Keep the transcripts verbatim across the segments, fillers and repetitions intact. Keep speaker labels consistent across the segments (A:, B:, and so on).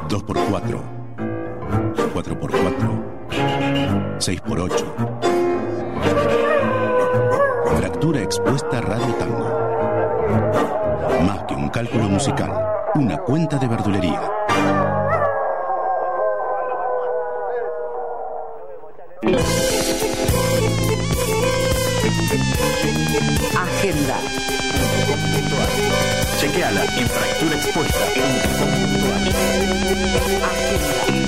A: dos por cuatro, cuatro por cuatro, seis por ocho. Fractura Expuesta Radio Tango. Más que un cálculo musical, una cuenta de verdulería.
B: Agenda.
C: Chequeala en fractura expuesta punto com punto a r.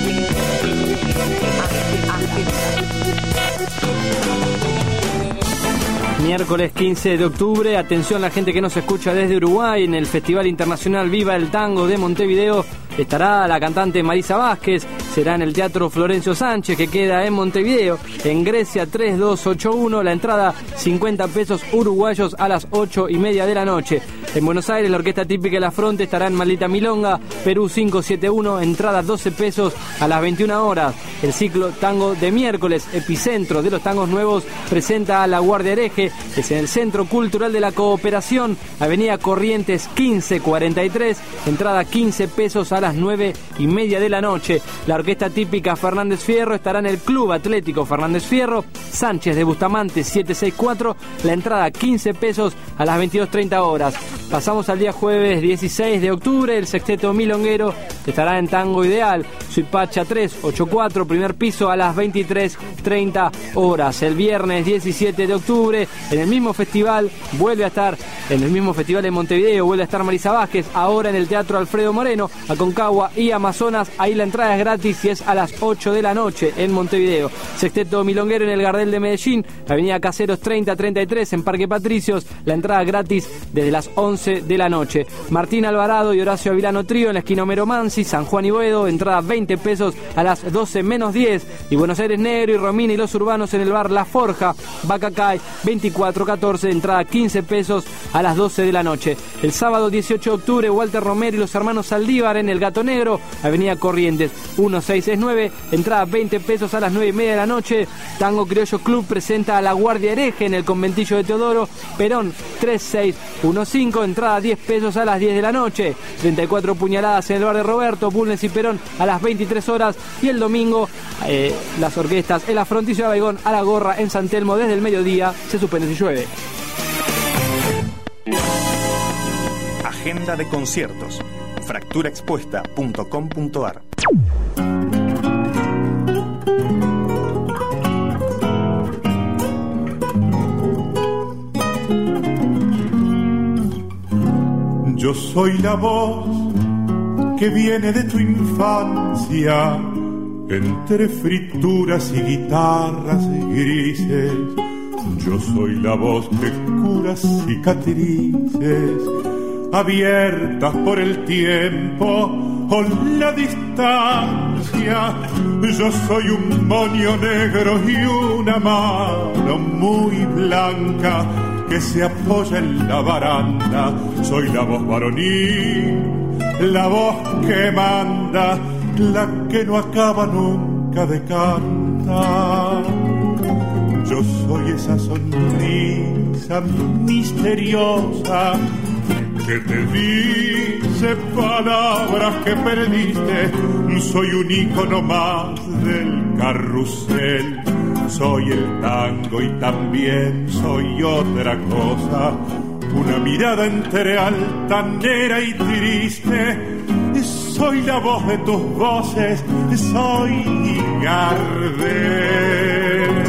D: Miércoles quince de octubre, atención la gente que nos escucha desde Uruguay, en el Festival Internacional Viva el Tango de Montevideo estará la cantante Marisa Vázquez, será en el Teatro Florencio Sánchez que queda en Montevideo, en Grecia tres dos ocho uno, la entrada cincuenta pesos uruguayos a las ocho y media de la noche. En Buenos Aires la Orquesta Típica de la Fronte estará en Maldita Milonga, Perú quinientos setenta y uno, entrada doce pesos a las veintiuna horas. El ciclo Tango de miércoles, epicentro de los tangos nuevos, presenta a La Guardia Hereje, que es en el Centro Cultural de la Cooperación, Avenida Corrientes quince cuarenta y tres, entrada quince pesos a las nueve y media de la noche. La Orquesta Típica Fernández Fierro estará en el Club Atlético Fernández Fierro, Sánchez de Bustamante setecientos sesenta y cuatro, la entrada quince pesos a las veintidós treinta horas. Pasamos al día jueves dieciséis de octubre, el Sexteto Milonguero estará en Tango Ideal, Suipacha tres ochenta y cuatro, primer piso, a las veintitrés treinta horas. El viernes diecisiete de octubre, en el mismo festival, vuelve a estar, en el mismo festival en Montevideo, vuelve a estar Marisa Vázquez, ahora en el Teatro Alfredo Moreno, Aconcagua y Amazonas. Ahí la entrada es gratis y es a las ocho de la noche en Montevideo. Sexteto Milonguero en el Gardel de Medellín, Avenida Caseros treinta treinta y tres, en Parque Patricios, la entrada gratis desde las once de la noche. Martín Alvarado y Horacio Avilano Trío en la esquina Homero Mansi, San Juan y Boedo, entrada veinte pesos a las doce menos diez. Y Buenos Aires Negro y Romina y los Urbanos en el bar La Forja, Bacacay veinticuatro catorce, entrada quince pesos a las doce de la noche. El sábado dieciocho de octubre, Walter Romero y los hermanos Saldívar en el Gato Negro, Avenida Corrientes mil seiscientos sesenta y nueve, entrada veinte pesos a las nueve y media de la noche. Tango Criollo Club presenta a La Guardia Hereje en el Conventillo de Teodoro, Perón tres seis uno cinco, entrada diez pesos a las diez de la noche. treinta y cuatro puñaladas en el bar de Roberto, Bulnes y Perón a las veintitrés horas. Y el domingo eh, las orquestas en la Fronticio de Baigón, a la Gorra en San Telmo desde el mediodía, se suspende si llueve.
C: Agenda de conciertos. fractura expuesta punto com punto a r.
E: Yo soy la voz que viene de tu infancia, entre frituras y guitarras grises. Yo soy la voz que cura cicatrices abiertas por el tiempo o la distancia. Yo soy un moño negro y una mano muy blanca que se apoya en la baranda. Soy la voz varonil, la voz que manda, la que no acaba nunca de cantar. Yo soy esa sonrisa misteriosa que te dice palabras que perdiste. Soy un ícono más del carrusel. Soy el tango y también soy otra cosa, una mirada entre altanera y triste. Soy la voz de tus voces, soy Gardel.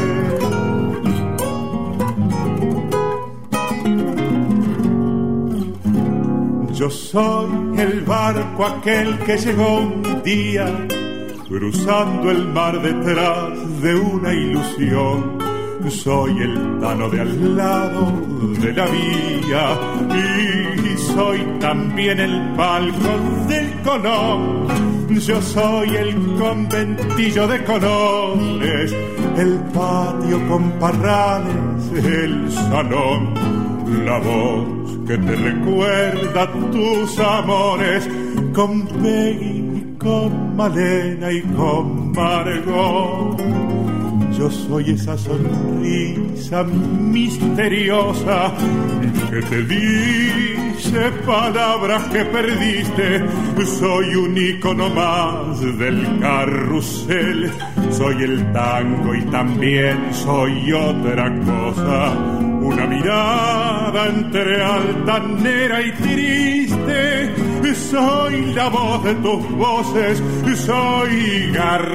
E: Yo soy el barco aquel que llegó un día cruzando el mar detrás de una ilusión. Soy el tano de al lado de la vía y soy también el palco del Colón. Yo soy el conventillo de colores, el patio con parrales, el salón, la voz que te recuerda tus amores con Peggy, con Malena y con Margot. Yo soy esa sonrisa misteriosa que te dice dice palabras que perdiste. Soy un ícono más del carrusel. Soy el tango y también soy otra cosa. Una mirada entre altanera y triste. Soy la voz de tus voces. Soy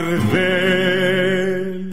E: Gardel.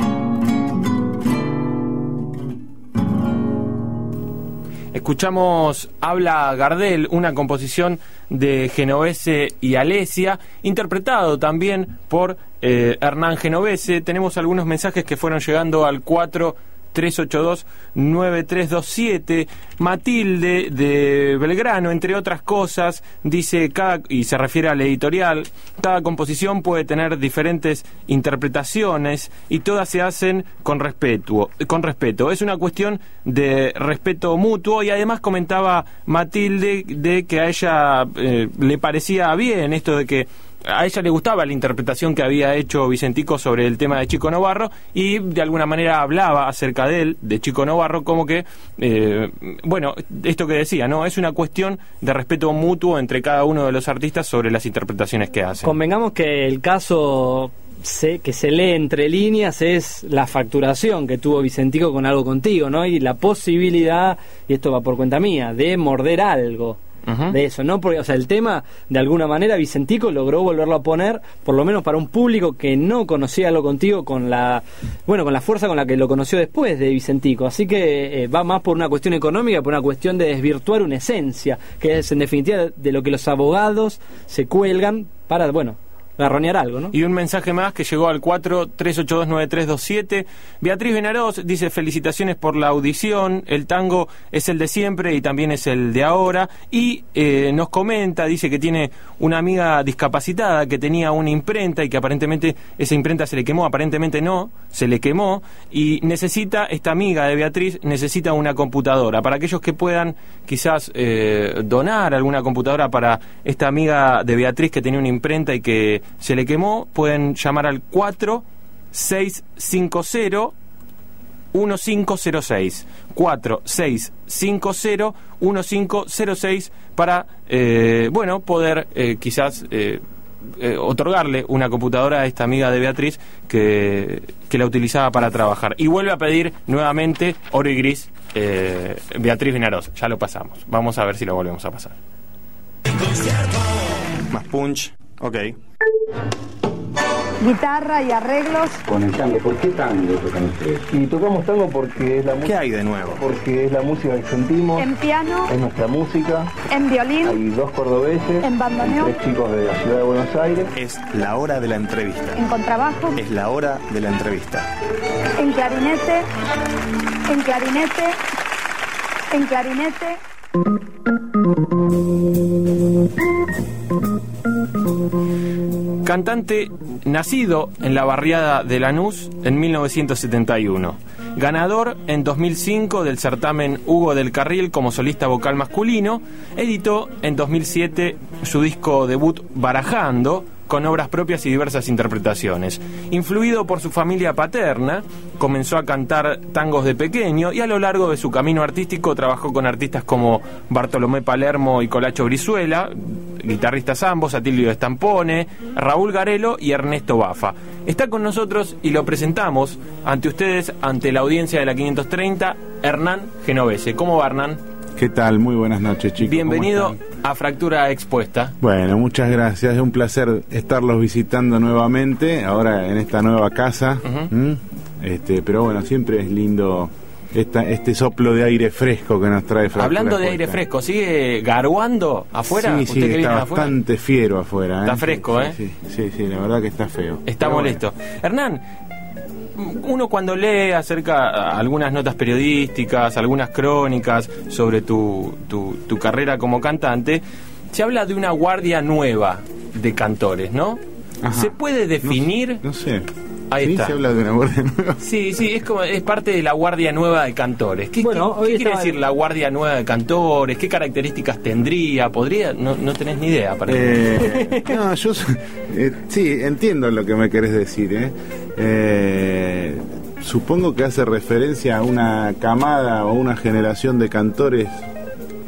C: Escuchamos Habla Gardel, una composición de Genovese y Alesia, interpretado también por eh, Hernán Genovese. Tenemos algunos mensajes que fueron llegando al cuatro tres ocho dos nueve tres dos siete. Matilde de Belgrano, entre otras cosas, dice, cada, y se refiere al editorial, cada composición puede tener diferentes interpretaciones y todas se hacen con respeto, con respeto. Es una cuestión de respeto mutuo. Y además comentaba Matilde de que a ella eh, le parecía bien esto de que a ella le gustaba la interpretación que había hecho Vicentico sobre el tema de Chico Novarro, y de alguna manera hablaba acerca de él, de Chico Novarro, como que, eh, bueno, esto que decía, ¿no? Es una cuestión de respeto mutuo entre cada uno de los artistas sobre las interpretaciones que hacen.
D: Convengamos que el caso se, que se lee entre líneas es la facturación que tuvo Vicentico con Algo Contigo, ¿no? Y la posibilidad, y esto va por cuenta mía, de morder algo. Uh-huh. De eso, ¿no? Porque, o sea, el tema, de alguna manera, Vicentico logró volverlo a poner, por lo menos para un público que no conocía Algo Contigo con la, bueno, con la fuerza con la que lo conoció después de Vicentico. Así que eh, va más por una cuestión económica, por una cuestión de desvirtuar una esencia, que es en definitiva de lo que los abogados se cuelgan para, bueno, garronear algo, ¿no?
C: Y un mensaje más que llegó al cuatro tres ocho dos nueve tres dos siete. Beatriz Benarós dice: felicitaciones por la audición, el tango es el de siempre y también es el de ahora. Y eh, nos comenta, dice que tiene una amiga discapacitada que tenía una imprenta y que aparentemente esa imprenta se le quemó, aparentemente no, se le quemó, y necesita, esta amiga de Beatriz necesita una computadora. Para aquellos que puedan quizás eh, donar alguna computadora para esta amiga de Beatriz que tenía una imprenta y que se le quemó, pueden llamar al cuatro seis cinco cero uno cinco cero seis cuatro seis cinco cero uno cinco cero seis para eh, bueno, poder eh, quizás eh, eh, otorgarle una computadora a esta amiga de Beatriz que, que la utilizaba para trabajar. Y vuelve a pedir nuevamente Oro y Gris, eh, Beatriz Benarós. Ya lo pasamos, vamos a ver si lo volvemos a pasar.
F: Más punch. Ok.
G: Guitarra y arreglos.
H: Con el tango. ¿Por qué tango tocan ustedes?
I: Y tocamos tango porque es la música.
F: ¿Qué hay de nuevo?
I: Porque es la música que sentimos.
G: En piano.
I: Es nuestra música.
G: En violín.
I: Hay dos cordobeses.
G: En bandoneón.
I: Tres chicos de la ciudad de Buenos Aires.
F: Es la hora de la entrevista.
G: En contrabajo.
F: Es la hora de la entrevista.
G: En clarinete. En clarinete. En clarinete.
C: Cantante nacido en la barriada de Lanús en mil novecientos setenta y uno. Ganador en dos mil cinco del certamen Hugo del Carril como solista vocal masculino. Editó en dos mil siete su disco debut Barajando, con obras propias y diversas interpretaciones. Influido por su familia paterna, comenzó a cantar tangos de pequeño y a lo largo de su camino artístico trabajó con artistas como Bartolomé Palermo y Colacho Brizuela, guitarristas ambos, Atilio Stampone, Raúl Garelo y Ernesto Bafa. Está con nosotros y lo presentamos ante ustedes, ante la audiencia de la quinientos treinta, Hernán Genovese. ¿Cómo va, Hernán?
J: ¿Qué tal? Muy buenas noches, chicos.
C: Bienvenido a Fractura Expuesta.
J: Bueno, muchas gracias. Es un placer estarlos visitando nuevamente, ahora en esta nueva casa. Uh-huh. ¿Mm? Este, pero bueno, siempre es lindo esta, este soplo de aire fresco que nos trae Fractura
C: Hablando de
J: Expuesta.
C: aire fresco, ¿sigue garuando afuera?
J: Sí, sí,
C: ¿Usted que
J: está
C: viene
J: bastante
C: afuera?
J: fiero afuera. ¿eh?
C: Está fresco,
J: sí,
C: ¿eh?
J: Sí, sí, sí, la verdad que está feo.
C: Está
J: pero
C: molesto.
J: Bueno.
C: Hernán, uno cuando lee acerca algunas notas periodísticas, algunas crónicas sobre tu, tu, tu carrera como cantante, se habla de una guardia nueva de cantores, ¿no?
J: Ajá.
C: ¿Se puede definir?
J: No, no sé.
C: Ahí
J: ¿Sí?
C: está.
J: ¿Se habla de una guardia nueva?
C: Sí, sí, es como es parte de la guardia nueva de cantores. ¿Qué,
D: Bueno,
C: qué,
D: hoy
C: qué quiere
D: estaba-
C: decir la guardia nueva de cantores? ¿Qué características tendría? ¿Podría? No, no tenés ni idea, parece.
J: Eh, no, yo eh, sí, entiendo lo que me querés decir, ¿eh? Eh, supongo que hace referencia a una camada o una generación de cantores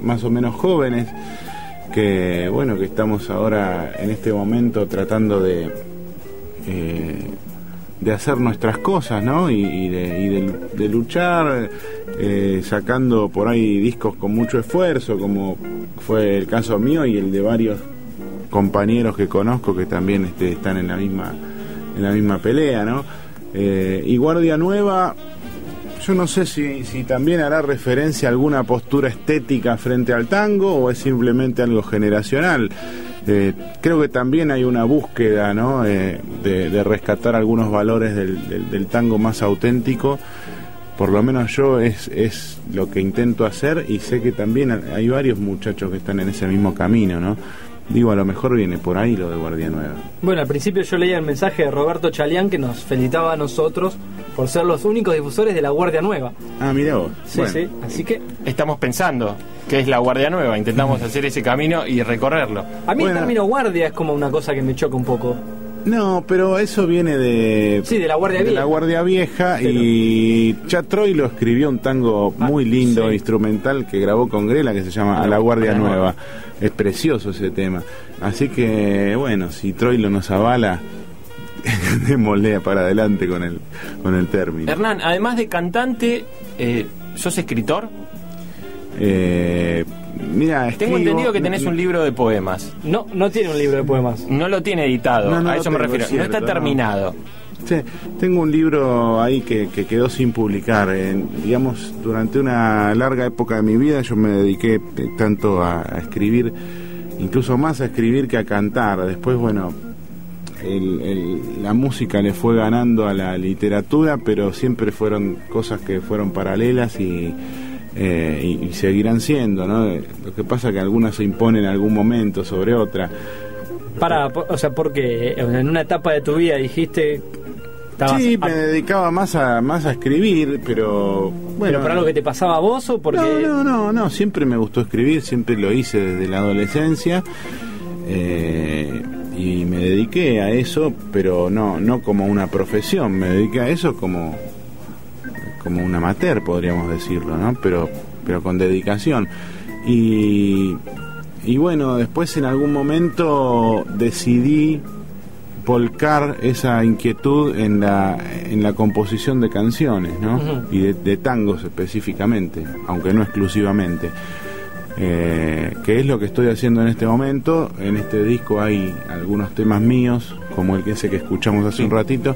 J: más o menos jóvenes, que bueno, que estamos ahora en este momento tratando de eh, de hacer nuestras cosas, ¿no? Y, y, de, y de, de luchar, eh, sacando por ahí discos con mucho esfuerzo, como fue el caso mío y el de varios compañeros que conozco que también este, están en la misma en la misma pelea, ¿no? Eh, y Guardia Nueva, yo no sé si, si también hará referencia a alguna postura estética frente al tango o es simplemente algo generacional. Eh, creo que también hay una búsqueda, ¿no? Eh, de, de rescatar algunos valores del, del, del tango más auténtico. Por lo menos yo es, es lo que intento hacer, y sé que también hay varios muchachos que están en ese mismo camino, ¿no? Digo, a lo mejor viene por ahí lo de Guardia Nueva.
D: Bueno, al principio yo leía el mensaje de Roberto Chalián, que nos felicitaba a nosotros por ser los únicos difusores de la Guardia Nueva.
J: Ah, mirá vos.
D: Sí, bueno. Sí, así que
C: estamos pensando que es la Guardia Nueva, intentamos hacer ese camino y recorrerlo.
D: A mí
J: bueno,
D: el término guardia es como una cosa que me choca un poco.
J: No, pero eso viene de...
D: Sí, de la Guardia Vieja.
J: De la Guardia Vieja, pero... y Chatroy escribió un tango ah, muy lindo, sí, instrumental, que grabó con Grela, que se llama A la Guardia Nueva. Nueva. Es precioso ese tema. Así que, bueno, si Troilo nos avala, démosle para adelante con el, con el término.
C: Hernán, además de cantante, eh, ¿sos escritor?
J: Eh... Mira, escribo,
C: tengo entendido que tenés un libro de poemas.
D: No, no tiene un libro de poemas.
C: No lo tiene editado, no, no a eso me refiero. Cierto, no está terminado.
J: No. Sí, tengo un libro ahí que, que quedó sin publicar. Eh, digamos, durante una larga época de mi vida yo me dediqué tanto a, a escribir, incluso más a escribir que a cantar. Después, bueno, el, el, la música le fue ganando a la literatura, pero siempre fueron cosas que fueron paralelas y... Eh, y, y seguirán siendo, ¿no? Lo que pasa es que algunas se imponen en algún momento sobre otra.
D: Para, o sea, porque en una etapa de tu vida dijiste...
J: Sí, me a... dedicaba más a más a escribir, pero bueno.
D: ¿Pero por algo que te pasaba a vos o porque...?
J: No, no, no, no, siempre me gustó escribir, siempre lo hice desde la adolescencia. Eh, y me dediqué a eso, pero no, no como una profesión, me dediqué a eso como... como un amateur, podríamos decirlo, ¿no? Pero, pero con dedicación. Y, y bueno, después en algún momento decidí volcar esa inquietud en la, en la composición de canciones, ¿no? Uh-huh. Y de, de tangos específicamente, aunque no exclusivamente. Eh, que es lo que estoy haciendo en este momento. En este disco hay algunos temas míos, como el que ese que escuchamos hace sí. un ratito.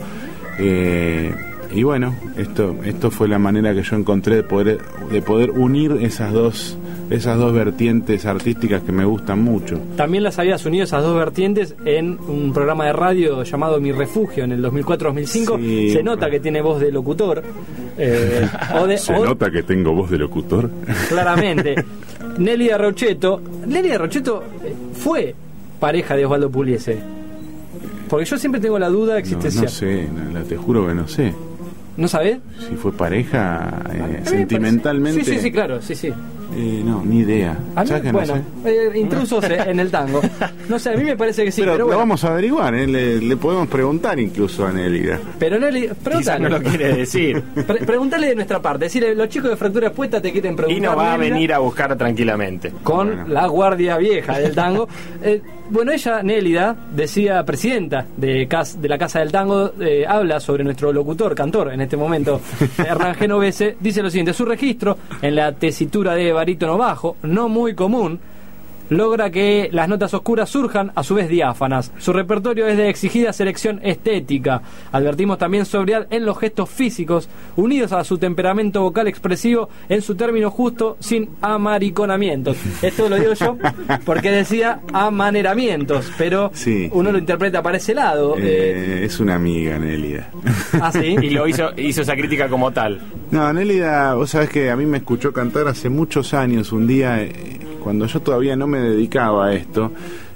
J: Eh, Y bueno, esto esto fue la manera que yo encontré de poder de poder unir esas dos esas dos vertientes artísticas que me gustan mucho.
D: También las habías unido esas dos vertientes en un programa de radio llamado Mi Refugio en el dos mil cuatro dos mil cinco. Sí, se nota que tiene voz de locutor. Eh, o de,
J: ¿Se
D: o...
J: nota que tengo voz de locutor?
D: Claramente. Nélida Rochetto. Nélida Rochetto fue pareja de Osvaldo Pugliese. Porque yo siempre tengo la duda existencial.
J: No, no sé, no, te juro que no sé.
D: ¿No sabés?
J: Si fue pareja eh, sentimentalmente.
D: Sí, sí, sí, claro, sí, sí.
J: Eh, no, ni idea.
D: A mí,
J: que
D: bueno,
J: no sé?
D: eh, intrusos en el tango. No sé, a mí me parece que sí.
J: Pero,
D: pero
J: lo
D: bueno.
J: vamos a averiguar, ¿eh? le, le podemos preguntar incluso a Nélida.
D: Pero Nélida,
C: quizás no lo quiere decir.
D: Pre- preguntale de nuestra parte. Decirle, los chicos de Fractura Expuesta te quieren preguntar.
C: Y no va
D: Nélida,
C: a venir a buscar tranquilamente.
D: Con
J: bueno.
D: la guardia vieja del tango. eh, bueno, ella, Nélida, decía presidenta de, cas- de la Casa del Tango, eh, habla sobre nuestro locutor, cantor, en este momento, Hernán Genovese. Dice lo siguiente: su registro en la tesitura de barítono bajo, no muy común, logra que las notas oscuras surjan a su vez diáfanas. Su repertorio es de exigida selección estética. Advertimos también sobriedad en los gestos físicos, unidos a su temperamento vocal expresivo en su término justo, sin amariconamientos. Esto lo digo yo porque decía amaneramientos, pero sí, uno sí. lo interpreta para ese lado.
J: Eh, eh. Es una amiga, Nélida.
D: ¿Ah, sí?
C: Y lo hizo, hizo esa crítica como tal.
J: No, Nélida, vos sabés que a mí me escuchó cantar hace muchos años, un día... Eh, cuando yo todavía no me dedicaba a esto,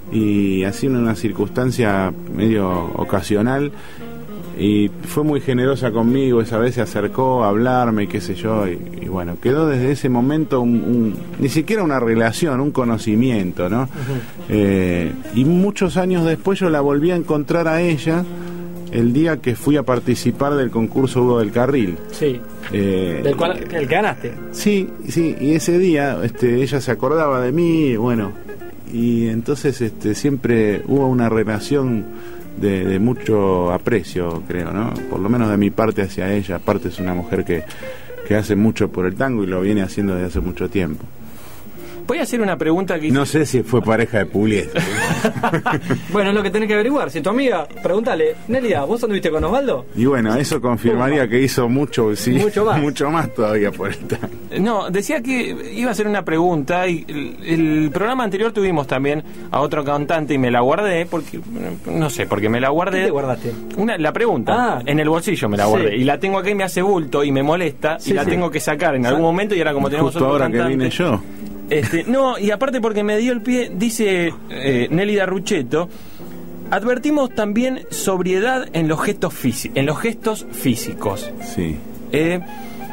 J: y así en una circunstancia medio ocasional, y fue muy generosa conmigo, esa vez se acercó a hablarme, qué sé yo, y, y bueno, quedó desde ese momento un, un, ni siquiera una relación, un conocimiento, ¿no? Uh-huh. Eh, y muchos años después yo la volví a encontrar a ella, el día que fui a participar del concurso Hugo del Carril.
D: Sí.
J: Eh,
D: del cual el que ganaste.
J: Sí, sí, y ese día este, ella se acordaba de mí, bueno, y entonces este, siempre hubo una relación de, de mucho aprecio, creo, ¿no? Por lo menos de mi parte hacia ella. Aparte es una mujer que, que hace mucho por el tango y lo viene haciendo desde hace mucho tiempo.
C: Voy a hacer una pregunta que...
J: No sé si fue pareja de Pugliese.
D: Bueno, es lo que tenés que averiguar. Si tu amiga, pregúntale, Nelia, ¿vos anduviste con Osvaldo?
J: Y bueno, eso confirmaría que hizo mucho, sí,
D: mucho más,
J: mucho más todavía por el tango.
C: No, decía que iba a hacer una pregunta y el, el programa anterior tuvimos también a otro cantante y me la guardé porque, no sé, porque me la guardé.
D: ¿Qué te guardaste?
C: Una, la pregunta, ah, en el bolsillo me la guardé, sí. Y la tengo acá y me hace bulto y me molesta, sí, y la sí. tengo que sacar en algún momento y ahora como tenemos
J: justo
C: otro
J: ahora
C: cantante,
J: que vine yo.
C: Este, no, y aparte porque me dio el pie, dice eh, Nélida Ruchetto, advertimos también sobriedad en los gestos físicos, en los gestos físicos.
J: Sí.
C: Eh,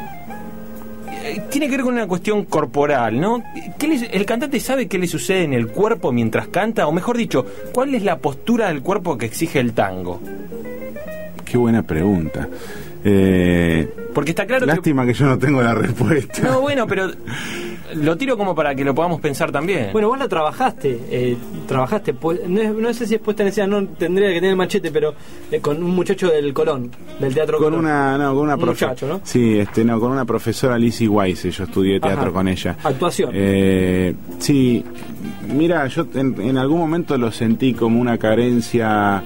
C: tiene que ver con una cuestión corporal, ¿no? ¿Qué le, ¿El cantante sabe qué le sucede en el cuerpo mientras canta? O mejor dicho, ¿cuál es la postura del cuerpo que exige el tango?
J: Qué buena pregunta. Eh,
C: porque está claro
J: lástima que... que yo no tengo la respuesta.
C: No, bueno, pero... lo tiro como para que lo podamos pensar también.
D: Bueno, vos la trabajaste, eh, trabajaste, pues, no, es, no sé si es puesta en escena, no tendría que tener el machete, pero eh, con un muchacho del Colón, del Teatro
J: con
D: Colón.
J: Una, no, con una
D: un
J: profe-
D: muchacho, ¿no?
J: Sí, este, no, con una profesora Lizzie Wise, yo estudié teatro. Ajá. Con ella.
D: Actuación.
J: Eh, sí, mira, yo en, en algún momento lo sentí como una carencia,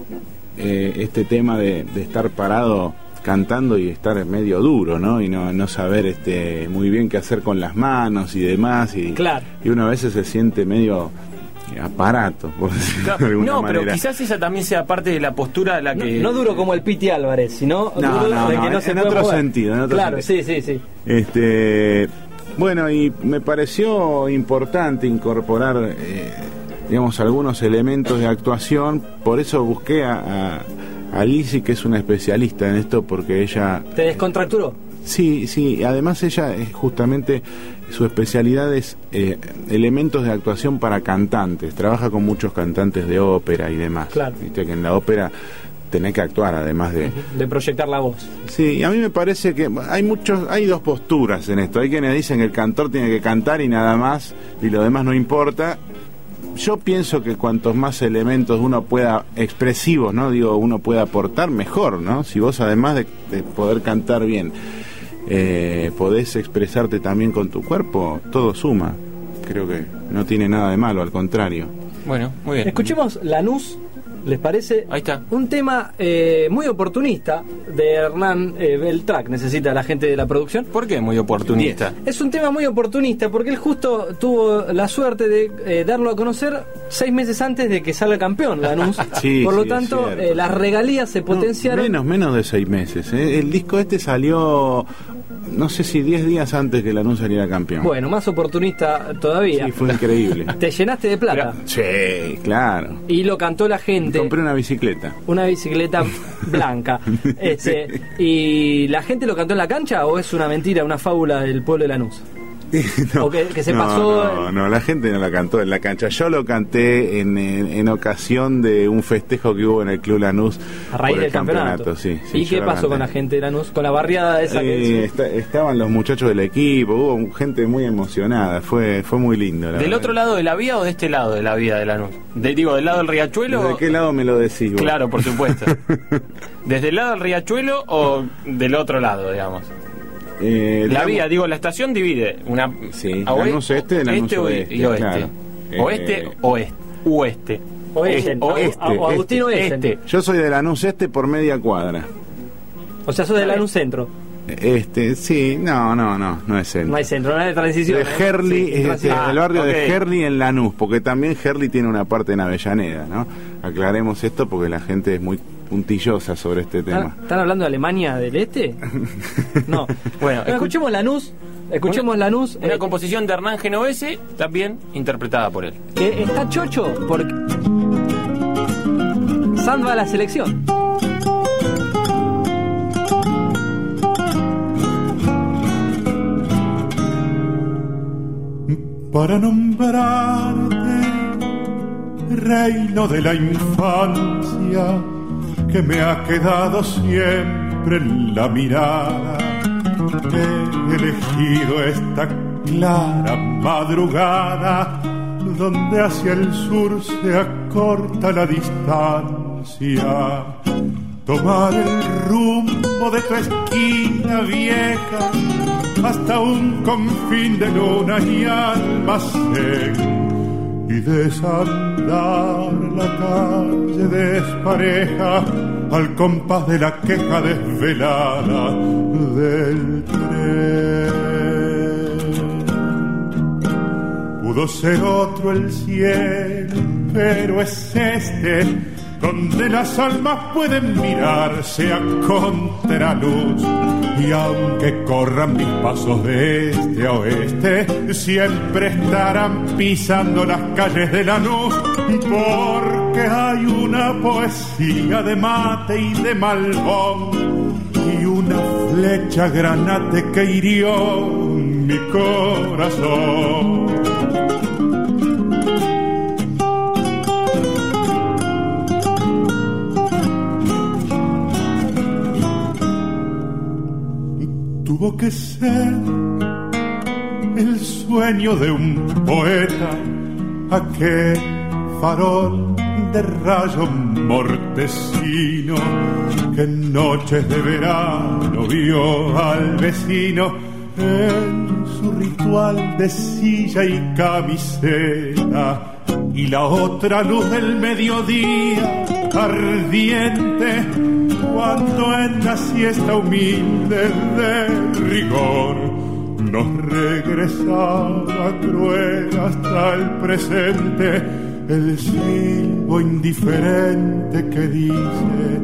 J: eh, este tema de, de estar parado cantando y estar medio duro, ¿no? Y no, no saber este muy bien qué hacer con las manos y demás. Y,
D: claro.
J: Y uno a veces se siente medio aparato, por decirlo claro, de alguna
C: no,
J: manera.
C: pero quizás esa también sea parte de la postura de la que...
D: No, no duro como el Piti Álvarez, sino
J: no,
D: duro
J: no,
D: de
J: no,
D: que no se
J: en
D: puede
J: otro
D: mover.
J: sentido, en otro
D: claro,
J: sentido.
D: sí, sí, sí.
J: Este, bueno, y me pareció importante incorporar, eh, digamos, algunos elementos de actuación, por eso busqué a... a a Lizzie, que es una especialista en esto, porque ella...
D: ¿Te descontracturó?
J: Sí, sí, además ella es justamente, su especialidad es eh, elementos de actuación para cantantes, trabaja con muchos cantantes de ópera y demás.
D: Claro.
J: Viste que en la ópera tenés que actuar, además de...
D: De proyectar la voz.
J: Sí, y a mí me parece que hay muchos, hay dos posturas en esto. Hay quienes dicen que el cantor tiene que cantar y nada más, y lo demás no importa. Yo pienso que cuantos más elementos uno pueda, expresivos, ¿no? Digo, uno pueda aportar, mejor, ¿no? Si vos además de, de poder cantar bien, eh, podés expresarte también con tu cuerpo, todo suma. Creo que no tiene nada de malo, al contrario.
C: Bueno, muy bien.
D: Escuchemos Lanús, ¿les parece?
C: Ahí está.
D: Un tema eh, muy oportunista de Hernán eh, Beltrac, necesita la gente de la producción.
C: ¿Por qué muy oportunista?
D: Bien. Es un tema muy oportunista porque él justo tuvo la suerte de eh, darlo a conocer seis meses antes de que salga campeón Lanús.
J: Sí,
D: por lo
J: sí,
D: tanto, eh, las regalías se potenciaron.
J: No, menos, menos de seis meses. ¿eh? El disco este salió, no sé si diez días antes que Lanús saliera campeón.
D: Bueno, más oportunista todavía.
J: Sí, fue increíble.
D: Te llenaste de plata.
J: Pero, sí, claro.
D: Y lo cantó la gente.
J: Compré una bicicleta.
D: Una bicicleta blanca. Este,
J: sí.
D: ¿Y la gente lo cantó en la cancha o es una mentira, una fábula del pueblo de Lanús?
J: No,
D: o que, que se
J: no,
D: pasó.
J: No, no, la gente no la cantó en la cancha. Yo lo canté en, en, en ocasión de un festejo que hubo en el Club Lanús.
D: A raíz
J: por
D: del
J: el
D: campeonato.
J: campeonato sí, sí,
D: ¿Y qué pasó con la gente de Lanús? Con la barriada esa
J: eh,
D: que
J: está, estaban los muchachos del equipo, hubo gente muy emocionada, fue fue muy lindo. La
C: ¿Del
J: verdad.
C: otro lado de la vía o de este lado de la vía de Lanús? De, digo, ¿del lado del riachuelo?
J: ¿De qué lado me lo decís vos?
C: Claro, por supuesto. ¿Desde el lado del riachuelo o del otro lado, digamos?
J: Eh,
C: la
J: digamos,
C: vía, digo, la estación divide una
J: sí,
C: a
J: Lanús este de Lanús
C: este
J: oeste,
C: y oeste.
J: claro.
C: Oeste,
J: Eh,
C: oeste, oeste.
D: Oeste,
C: oeste,
D: o, o Agustín
C: este,
D: Oeste.
C: este.
J: Yo soy de Lanús este por media cuadra.
D: O sea, sos de Lanús Centro.
J: Este, sí, no, no, no, no es centro.
D: No hay centro, no hay transición.
J: De Gerli,
D: Sí,
J: este,
D: ah,
J: el barrio
C: okay.
J: de Gerli en Lanús, porque también Gerli tiene una parte en Avellaneda, ¿no? Aclaremos esto porque la gente es muy puntillosa sobre este tema.
D: ¿Están, ¿Están hablando de Alemania del Este? No.
C: Bueno,
D: Bueno, escuchemos Lanús. Escuchemos
C: una,
D: Lanús.
C: Una
D: eh,
C: composición de Hernán Genovese, también interpretada por él.
D: Que está chocho porque Sand va a la selección.
E: Para nombrarte reino de la infancia que me ha quedado siempre en la mirada. He elegido esta clara madrugada donde hacia el sur se acorta la distancia. Tomar el rumbo de tu esquina vieja hasta un confín de luna y almacén, y desandar la calle despareja al compás de la queja desvelada del tren. Pudo ser otro el cielo, pero es este donde las almas pueden mirarse a contraluz. Y aunque corran mis pasos de este a oeste, siempre estarán pisando las calles de Lanús, porque hay una poesía de mate y de Malbón, y una flecha granate que hirió mi corazón. Tuvo que ser el sueño de un poeta, aquel farol de rayo mortecino que en noches de verano vio al vecino en su ritual de silla y camiseta, y la otra luz del mediodía ardiente cuando en la siesta humilde de rigor nos regresaba cruel hasta el presente el silbo indiferente que dice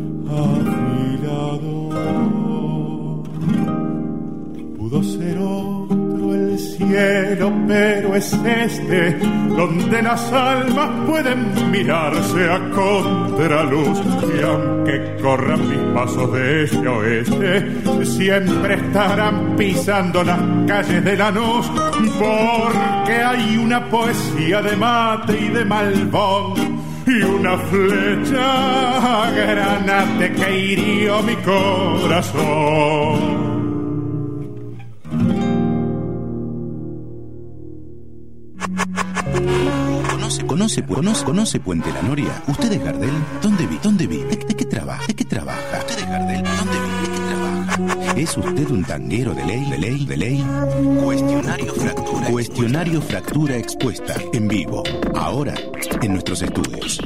E: afilador. Pudo ser otro el cielo, pero es este donde las almas pueden mirarse a contraluz, y aunque corran mis pasos de este a oeste, siempre estarán pisando las calles de Lanús, porque hay una poesía de mate y de Malbón, y una flecha granate que hirió mi corazón.
A: ¿Conoce, conoce, conoce, conoce Puente La Noria? ¿Usted es Gardel? ¿Dónde vive? ¿Dónde vive? ¿De, de qué trabaja? ¿De qué trabaja? ¿Usted es Gardel? ¿Dónde vive? ¿De qué trabaja? ¿Es usted un tanguero de ley? ¿De ley? ¿De ley? Cuestionario Fractura. Cuestionario Fractura Expuesta. En vivo. Ahora, en nuestros estudios.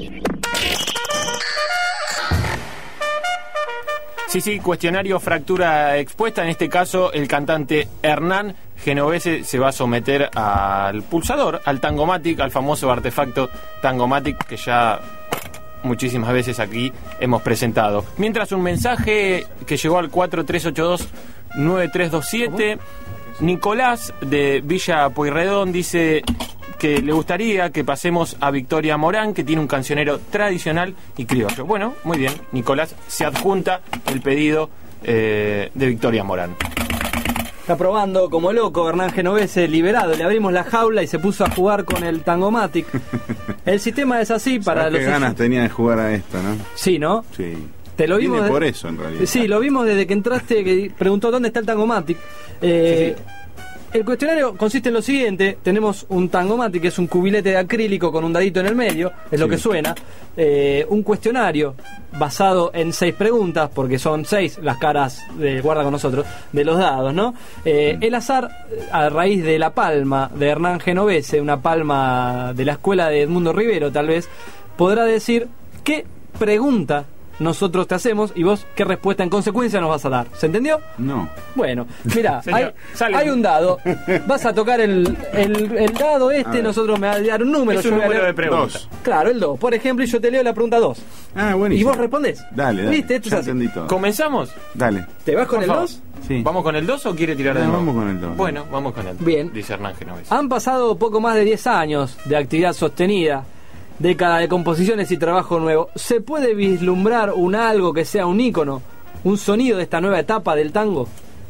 C: Sí, sí, cuestionario Fractura Expuesta. En este caso, el cantante Hernán Genovese se va a someter al pulsador, al Tangomatic, al famoso artefacto Tangomatic que ya muchísimas veces aquí hemos presentado. Mientras, un mensaje que llegó al cuatro tres ocho dos nueve tres dos siete. Nicolás de Villa Pueyrredón dice que le gustaría que pasemos a Victoria Morán, que tiene un cancionero tradicional y criollo. Bueno, muy bien, Nicolás, se adjunta el pedido eh, de Victoria Morán.
D: Está probando como loco Hernán Genovese, liberado. Le abrimos la jaula y se puso a jugar con el Tangomatic. El sistema es así para los...
J: ¿Qué ganas tenía de jugar a esto, no?
D: Sí, ¿no?
J: Sí.
D: Te lo vimos
J: Viene
D: de...
J: por eso, en realidad.
D: Sí, lo vimos desde que entraste, que preguntó dónde está el Tangomatic. Eh, sí, sí. El cuestionario consiste en lo siguiente: tenemos un Tangomatic, que es un cubilete de acrílico con un dadito en el medio, es lo sí. que suena. Eh, un cuestionario basado en seis preguntas, porque son seis las caras de guarda con nosotros, de los dados, ¿no? Eh, el azar, a raíz de la palma de Hernán Genovese, una palma de la escuela de Edmundo Rivero, tal vez, podrá decir qué pregunta nosotros te hacemos y vos qué respuesta en consecuencia nos vas a dar. ¿Se entendió?
J: No.
D: Bueno, mirá, hay, hay un dado. Vas a tocar el, el, el dado este, nosotros me vas a dar un número.
C: Es un
D: yo
C: número
D: leer,
C: de preguntas.
D: Claro, el dos. Por ejemplo, y yo te leo la pregunta dos.
J: Ah, buenísimo.
D: Y vos respondés.
J: Dale, dale.
D: ¿Viste? Esto
J: ya
D: es así.
J: entendí todo.
C: ¿Comenzamos?
J: Dale.
D: ¿Te vas con
C: Por
D: el
C: favor.
D: dos?
J: Sí.
C: ¿Vamos con el dos o quiere tirar
J: No,
C: de nuevo?
J: vamos con el dos.
C: Bueno, vamos con el dos.
D: Bien.
C: Dice Hernán Genovese.
D: Han pasado poco más de diez años de actividad sostenida, década de composiciones y trabajo nuevo. ¿Se puede vislumbrar un algo que sea un ícono, un sonido de esta nueva etapa del tango?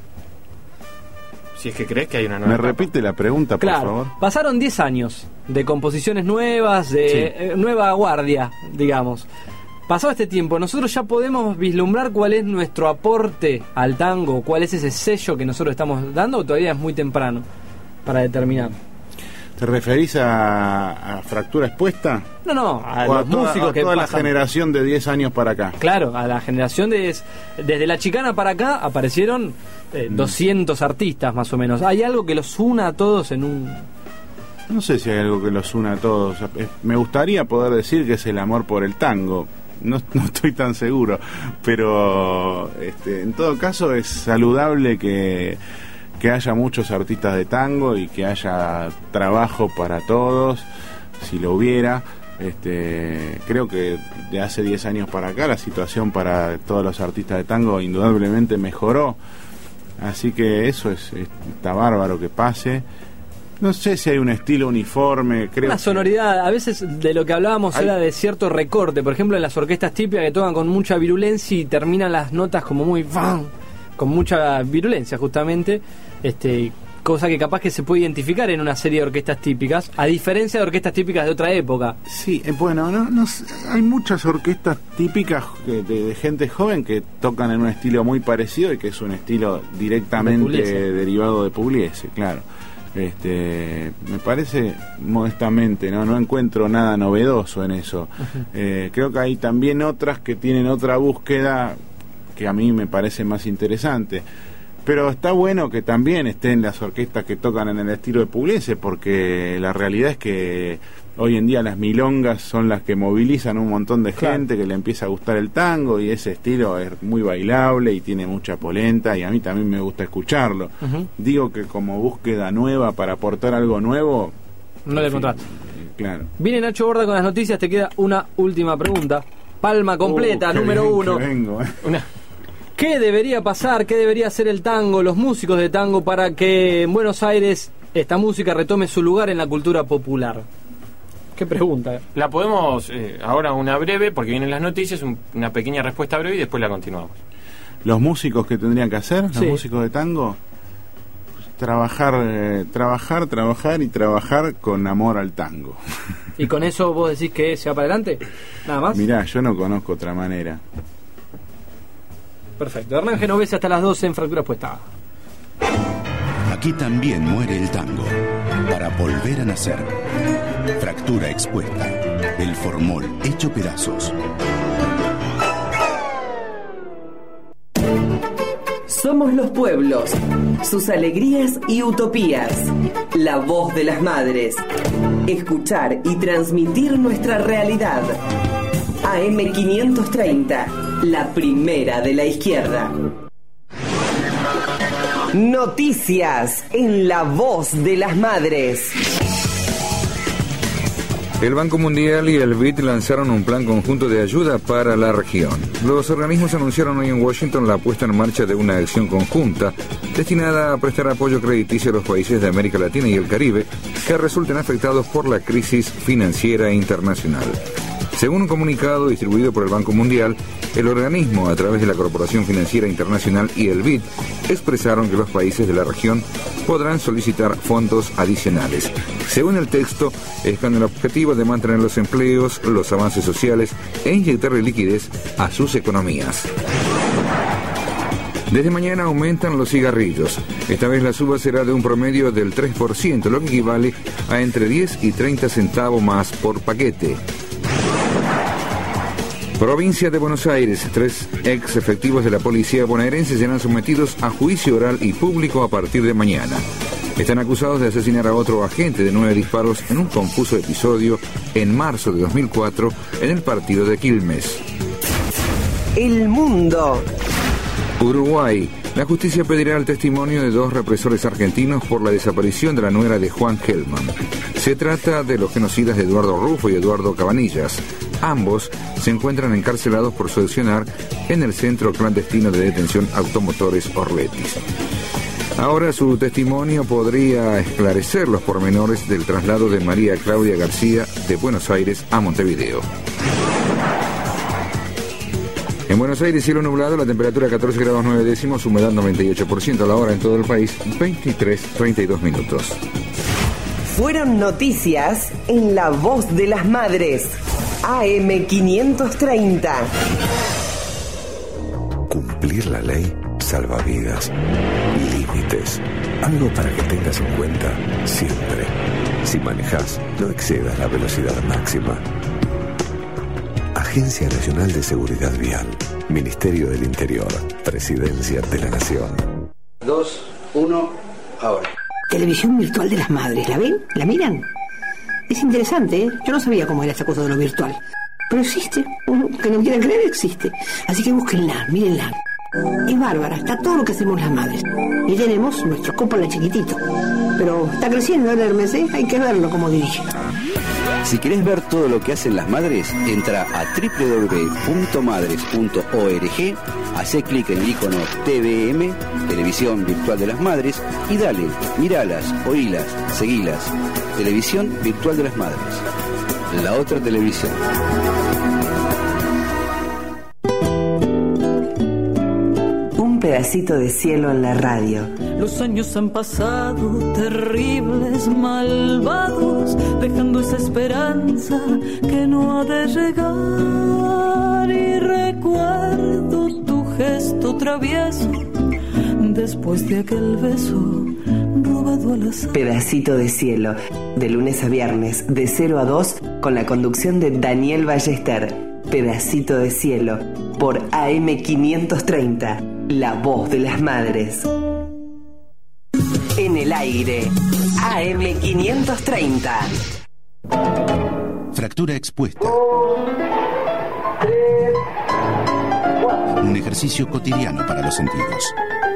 C: Si es que crees que hay una nueva
J: ¿Me
C: etapa.
J: repite la pregunta, por
D: Claro,
J: favor?
D: pasaron diez años de composiciones nuevas, de
C: Sí.
D: eh, nueva guardia, digamos. pasado este tiempo, ¿nosotros ya podemos vislumbrar cuál es nuestro aporte al tango? ¿Cuál es ese sello que nosotros estamos dando? ¿O todavía es muy temprano para determinar?
J: ¿Te referís a, a Fractura Expuesta?
D: No, no, a
J: o
D: los
J: a toda,
D: músicos
J: a
D: que
J: toda la
D: pasan.
J: generación de diez años para acá.
D: Claro, a la generación de... Desde la chicana para acá aparecieron eh,
J: Mm.
D: doscientos artistas más o menos. ¿Hay algo que los una a todos en un...?
J: No sé si hay algo que los una a todos. Eh, Me gustaría poder decir que es el amor por el tango. No, no estoy tan seguro. Pero este, en todo caso es saludable que, que haya muchos artistas de tango y que haya trabajo para todos, si lo hubiera. Este, creo que de hace diez años para acá la situación para todos los artistas de tango indudablemente mejoró. Así que eso es, es- está bárbaro que pase. No sé si hay un estilo uniforme, creo
D: Una
J: que-
D: sonoridad, a veces de lo que hablábamos
J: Hay-
D: era de cierto recorte, por ejemplo en las orquestas típicas que tocan con mucha virulencia y terminan las notas como muy ¡fam! Con mucha virulencia justamente, este, cosa que capaz que se puede identificar en una serie de orquestas típicas, a diferencia de orquestas típicas de otra época.
J: Sí, eh, bueno, no, no sé, hay muchas orquestas típicas de, de- de gente joven que tocan en un estilo muy parecido y que es un estilo
D: De
J: directamente
D: Pugliese.
J: derivado de Pugliese, claro. Este, me parece modestamente, no no encuentro nada novedoso en eso. Eh, creo que hay también otras que tienen otra búsqueda que a mí me parece más interesante. Pero está bueno que también estén las orquestas que tocan en el estilo de Pugliese, porque la realidad es que hoy en día las milongas son las que movilizan un montón de
D: Claro.
J: gente que le empieza a gustar el tango, y ese estilo es muy bailable y tiene mucha polenta, y a mí también me gusta escucharlo.
D: Ujú.
J: Digo que como búsqueda nueva para aportar algo nuevo,
D: No le
J: en fin,
D: encontraste.
J: eh, claro.
D: Viene Nacho Borda con las noticias, te queda una última pregunta. Palma completa,
J: Uh, qué
D: número
J: bien que
D: uno.
J: vengo, eh.
C: Una,
D: ¿Qué debería pasar, qué debería hacer el tango, los músicos de tango, para que en Buenos Aires esta música retome su lugar en la cultura popular? ¿Qué pregunta? eh?
C: la podemos, eh, ahora una breve, porque vienen las noticias, un- una pequeña respuesta breve y después la continuamos.
J: Los músicos que tendrían que hacer, los
D: Sí.
J: músicos de tango, pues, trabajar, eh, trabajar, trabajar y trabajar con amor al tango.
D: ¿Y con eso vos decís que se va para adelante? ¿Nada más?
J: Mirá, yo no conozco otra manera.
D: Perfecto. Hernán Genovese hasta las doce en Fractura Expuesta.
A: Aquí también muere el tango, para volver a nacer. Fractura expuesta. El formol hecho pedazos.
B: Somos los pueblos, sus alegrías y utopías. La voz de las madres. Escuchar y transmitir nuestra realidad. A M quinientos treinta, la primera de la izquierda. Noticias en la voz de las madres.
K: El Banco Mundial y el B I D lanzaron un plan conjunto de ayuda para la región. Los organismos anunciaron hoy en Washington la puesta en marcha de una acción conjunta destinada a prestar apoyo crediticio a los países de América Latina y el Caribe que resulten afectados por la crisis financiera internacional. Según un comunicado distribuido por el Banco Mundial, el organismo, a través de la Corporación Financiera Internacional y el B I D, expresaron que los países de la región podrán solicitar fondos adicionales. Según el texto, es con el objetivo de mantener los empleos, los avances sociales e inyectarle liquidez a sus economías. Desde mañana aumentan los cigarrillos. Esta vez la suba será de un promedio del tres por ciento, lo que equivale a entre diez y treinta centavos más por paquete. Provincia de Buenos Aires. Tres ex efectivos de la policía bonaerense serán sometidos a juicio oral y público a partir de mañana. Están acusados de asesinar a otro agente de nueve disparos en un confuso episodio en marzo de dos mil cuatro en el partido de Quilmes.
B: El mundo.
K: Uruguay. La justicia pedirá el testimonio de dos represores argentinos por la desaparición de la nuera de Juan Gelman. Se trata de los genocidas de Eduardo Rufo y Eduardo Cabanillas. Ambos se encuentran encarcelados por su accionar en el centro clandestino de detención Automotores Orletis. Ahora su testimonio podría esclarecer los pormenores del traslado de María Claudia García de Buenos Aires a Montevideo. En Buenos Aires, cielo nublado, la temperatura catorce grados nueve décimos, humedad noventa y ocho por ciento, a la hora en todo el país, veintitrés treinta y dos minutos.
B: Fueron noticias en la voz de las madres. A M quinientos treinta.
L: Cumplir la ley salva vidas. Límites. Algo para que tengas en cuenta siempre. Si manejas, no excedas la velocidad máxima. Agencia Nacional de Seguridad Vial. Ministerio del Interior. Presidencia de la Nación.
M: Dos, uno, ahora.
N: Televisión virtual de las madres. ¿La ven? ¿La miran? Es interesante, ¿eh? Yo no sabía cómo era esta cosa de lo virtual. Pero existe. Uno que no quiera creer, existe. Así que búsquenla, mírenla. Es bárbara, está todo lo que hacemos las madres. Y tenemos nuestro Coppola chiquitito. Pero está creciendo el Hermes, ¿eh? Hay que verlo como dirige.
M: Si querés ver todo lo que hacen las madres, entra a doble u doble u doble u punto madres punto org, hacé clic en el icono T V M, Televisión Virtual de las Madres, y dale, miralas, oílas, seguilas. Televisión Virtual de las Madres. La otra televisión.
B: Un pedacito de cielo en la radio.
O: Los años han pasado, terribles, malvados, dejando esa esperanza que no ha de llegar. Y recuerdo tu gesto travieso, después de aquel beso robado al azar.
B: Pedacito de cielo, de lunes a viernes, de cero a dos, con la conducción de Daniel Ballester. Pedacito de cielo, por A M quinientos treinta, la voz de las madres. En el aire, A M quinientos treinta.
A: Fractura expuesta. Un ejercicio cotidiano para los sentidos.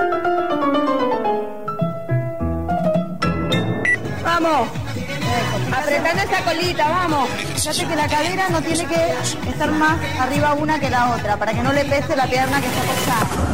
G: Vamos, apretando esa colita, vamos. Fíjate que la cadera no tiene que estar más arriba una que la otra, para que no le pese la pierna que está pesada.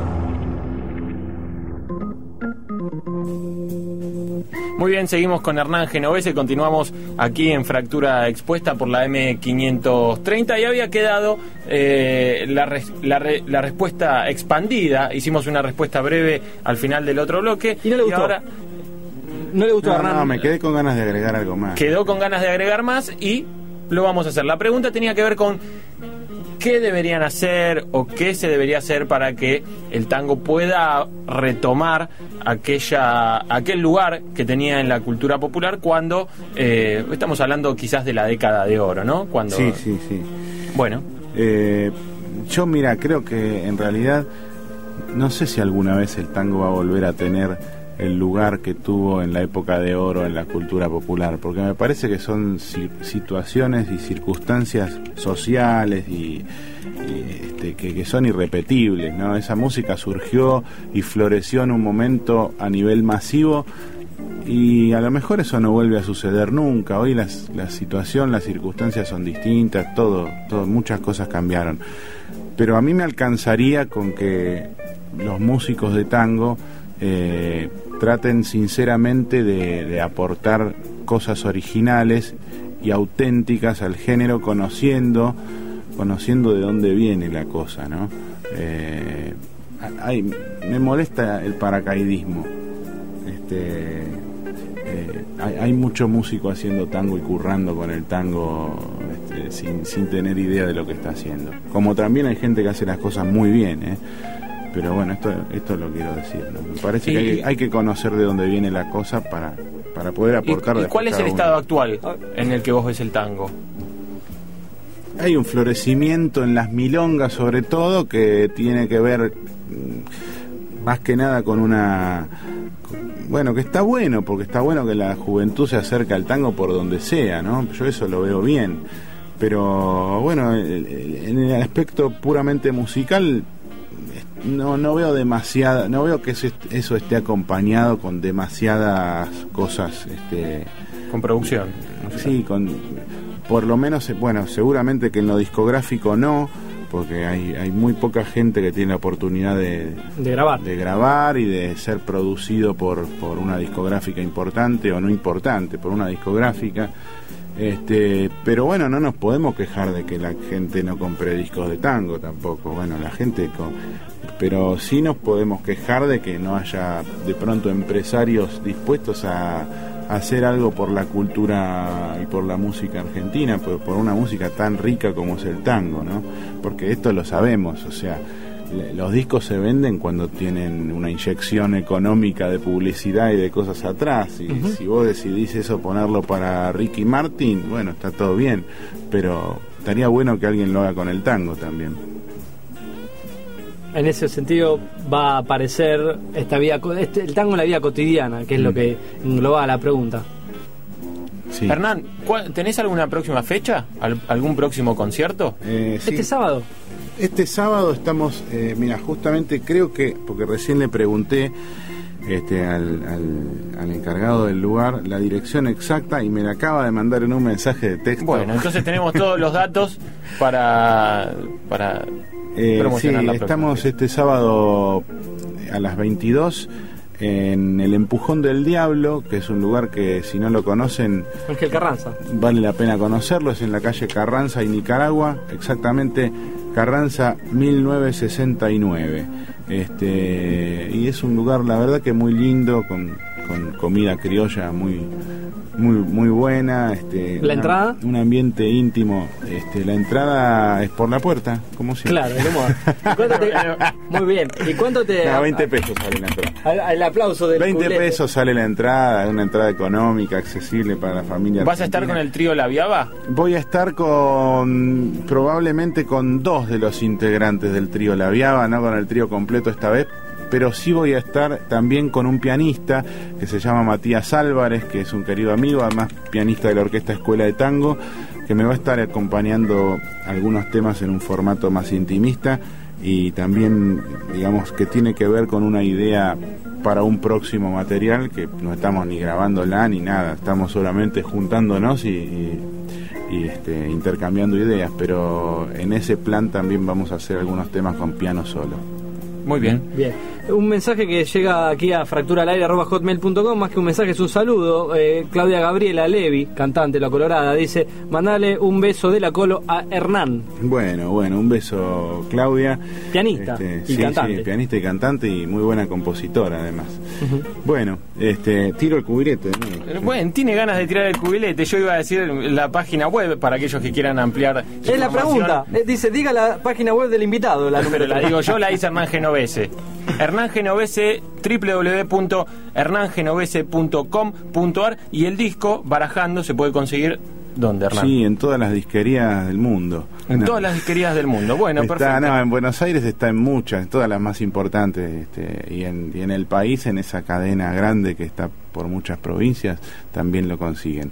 C: Muy bien, seguimos con Hernán Genovese, continuamos aquí en Fractura Expuesta por la M quinientos treinta y había quedado eh, la, res, la, re, la respuesta expandida. Hicimos una respuesta breve al final del otro bloque
D: y no le gustó.
C: Y ahora,
D: no le gustó
J: no,
D: a Hernán.
J: No, me quedé con ganas de agregar algo más.
C: Quedó con ganas de agregar más y lo vamos a hacer. La pregunta tenía que ver con qué deberían hacer o qué se debería hacer para que el tango pueda retomar aquella aquel lugar que tenía en la cultura popular cuando eh, estamos hablando quizás de la década de oro, ¿no? Cuando
J: sí, sí, sí.
C: Bueno,
J: eh, yo mira, creo que en realidad no sé si alguna vez el tango va a volver a tener el lugar que tuvo en la época de oro en la cultura popular, porque me parece que son situaciones y circunstancias sociales y, y este, que, que son irrepetibles, ¿no? Esa música surgió y floreció en un momento a nivel masivo y a lo mejor eso no vuelve a suceder nunca. Hoy las, la situación, las circunstancias son distintas, todo, todo, muchas cosas cambiaron, pero a mí me alcanzaría con que los músicos de tango eh, traten sinceramente de, de aportar cosas originales y auténticas al género, conociendo conociendo de dónde viene la cosa, ¿no? Eh, hay, me molesta el paracaidismo. Este, eh, hay, hay mucho músico haciendo tango y currando con el tango este, sin, sin tener idea de lo que está haciendo. Como también hay gente que hace las cosas muy bien, ¿eh? Pero bueno, esto esto lo quiero decir, ¿no? Me parece y, que hay, hay que conocer de dónde viene la cosa para, para poder aportar.
C: ¿Y, y cuál es el estado actual en el que vos ves el tango?
J: Hay un florecimiento en las milongas, sobre todo, que tiene que ver más que nada con una... Bueno, que está bueno, porque está bueno que la juventud se acerque al tango por donde sea, ¿no? Yo eso lo veo bien. Pero bueno, en el aspecto puramente musical... No no veo demasiada, no veo que eso, eso esté acompañado con demasiadas cosas, este,
C: con producción.
J: Sí, con por lo menos, bueno, seguramente que en lo discográfico no, porque hay hay muy poca gente que tiene la oportunidad de,
D: de grabar,
J: de grabar y de ser producido por por una discográfica importante o no importante, por una discográfica. Este, pero bueno, no nos podemos quejar de que la gente no compre discos de tango tampoco. Bueno, la gente con, pero sí nos podemos quejar de que no haya de pronto empresarios dispuestos a, hacer algo por la cultura y por la música argentina, por, por una música tan rica como es el tango, ¿no? Porque esto lo sabemos, o sea, los discos se venden cuando tienen una inyección económica de publicidad y de cosas atrás, y uh-huh. si vos decidís eso ponerlo para Ricky Martin, bueno, está todo bien, pero estaría bueno que alguien lo haga con el tango también.
D: En ese sentido va a aparecer esta vida, este, el tango en la vida cotidiana, que es mm. lo que engloba la pregunta.
C: Sí. Hernán, ¿tenés alguna próxima fecha? ¿Algún próximo concierto?
J: Eh, sí.
D: Este sábado.
J: Este sábado estamos, eh, mira, justamente creo que, porque recién le pregunté este, al, al, al encargado del lugar la dirección exacta y me la acaba de mandar en un mensaje de texto.
C: Bueno, entonces tenemos todos los datos para, para
J: eh,
C: promocionar
J: sí,
C: la
J: estamos este sábado a las veintidós en el Empujón del Diablo, que es un lugar que si no lo conocen,
D: Ángel Carranza,
J: vale la pena conocerlo. Es en la calle Carranza y Nicaragua, exactamente Carranza mil novecientos sesenta y nueve. Este, y es un lugar, la verdad, que muy lindo, con, con comida criolla muy muy muy buena. Este,
D: ¿La
J: una,
D: entrada?
J: Un ambiente íntimo. Este, la entrada es por la puerta, como siempre.
D: Claro, ¿cuánto te, muy bien. ¿Y cuánto te...?
J: No, veinte pesos sale la entrada.
D: El aplauso del
J: veinte
D: culete.
J: pesos sale la entrada, una entrada económica, accesible para la familia.
C: ¿Vas argentina. a estar con el trío La Viaba?
J: Voy a estar con, probablemente con dos de los integrantes del trío La Viaba, no con el trío completo esta vez, pero sí voy a estar también con un pianista que se llama Matías Álvarez, que es un querido amigo, además pianista de la Orquesta Escuela de Tango, que me va a estar acompañando algunos temas en un formato más intimista y también, digamos, que tiene que ver con una idea para un próximo material, que no estamos ni grabándola ni nada, estamos solamente juntándonos y, y, y este, intercambiando ideas, pero en ese plan también vamos a hacer algunos temas con piano solo.
C: Muy bien.
D: Bien. Un mensaje que llega aquí a fractura al aire arroba hotmail punto com, más que un mensaje es un saludo. eh, Claudia Gabriela Levi, cantante La Colorada, dice: mandale un beso de la Colo a Hernán.
J: Bueno, bueno, un beso, Claudia.
D: Pianista
J: este,
D: y
J: sí,
D: cantante.
J: Sí, pianista y cantante y muy buena compositora además.
D: Uh-huh.
J: Bueno, este, tiro el cubilete. ¿no?
C: Bueno, tiene ganas de tirar el cubilete. Yo iba a decir la página web para aquellos que quieran ampliar.
D: Es la pregunta. Eh, dice, diga la página web del invitado. La
C: Pero la digo yo, la dice Hernán Genovese. Hernán Genovese, doble u doble u doble u punto hernán genovese punto com punto a r, y el disco Barajando se puede conseguir ¿dónde, Hernán?
J: Sí, en todas las disquerías del mundo.
C: En
J: no.
C: todas las disquerías del mundo. Bueno,
J: está,
C: perfecto.
J: No, en Buenos Aires está en muchas, en todas las más importantes, este, y, en, y en el país, en esa cadena grande que está por muchas provincias, también lo consiguen.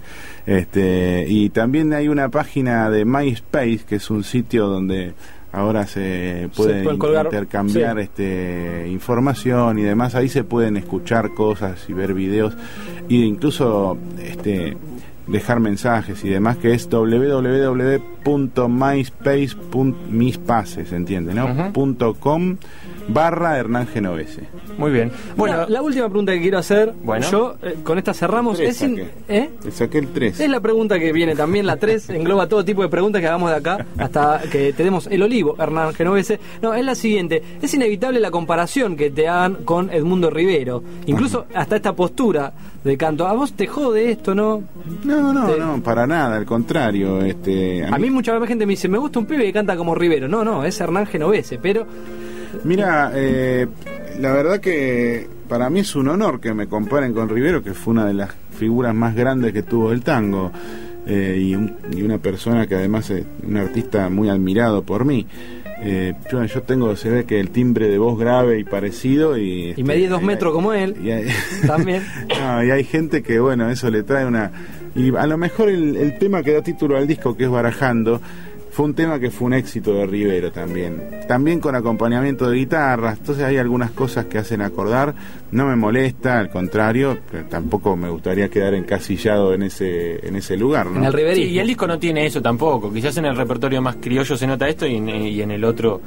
J: Este, y también hay una página de MySpace, que es un sitio donde ahora se puede
D: se colgar,
J: intercambiar
D: sí.
J: este, información y demás. Ahí se pueden escuchar cosas y ver videos e incluso este, dejar mensajes y demás, que es doble u doble u doble u punto myspace punto mispace, ¿se entiende? ¿no? Uh-huh. punto com barra Hernán Genovese.
C: Muy bien.
D: Bueno, la, la última pregunta que quiero hacer, bueno, yo eh, con esta cerramos.
J: Es
D: in, ¿eh?
J: Saqué el tres.
D: Es la pregunta que viene también, la tres, engloba todo tipo de preguntas que hagamos de acá hasta que tenemos el olivo, Hernán Genovese. No, es la siguiente. Es inevitable la comparación que te hagan con Edmundo Rivero. Incluso uh-huh. hasta esta postura de canto. ¿A vos te jode esto, no?
J: No, no,
D: te...
J: no, para nada, al contrario. Este,
D: a, a mí, mí mucha gente me dice, me gusta un pibe que canta como Rivero. No, no, es Hernán Genovese, pero...
J: Mira, eh, la verdad que para mí es un honor que me comparen con Rivero, que fue una de las figuras más grandes que tuvo el tango, eh, y, un, y una persona que además es un artista muy admirado por mí. Eh, yo, yo tengo, se ve que el timbre de voz grave y parecido, y,
D: y
J: este,
D: medí dos metros como él
J: y hay,
D: también.
J: No, y hay gente que, bueno, eso le trae una... Y a lo mejor el, el tema que da título al disco, que es Barajando, fue un tema que fue un éxito de Rivero también, también con acompañamiento de guitarras. Entonces hay algunas cosas que hacen acordar. No me molesta, al contrario, pero tampoco me gustaría quedar encasillado en ese en ese lugar, ¿no?
D: En el riverismo.
C: Sí, y el disco no tiene eso tampoco. Quizás en el repertorio más criollo se nota esto, y en, y en el otro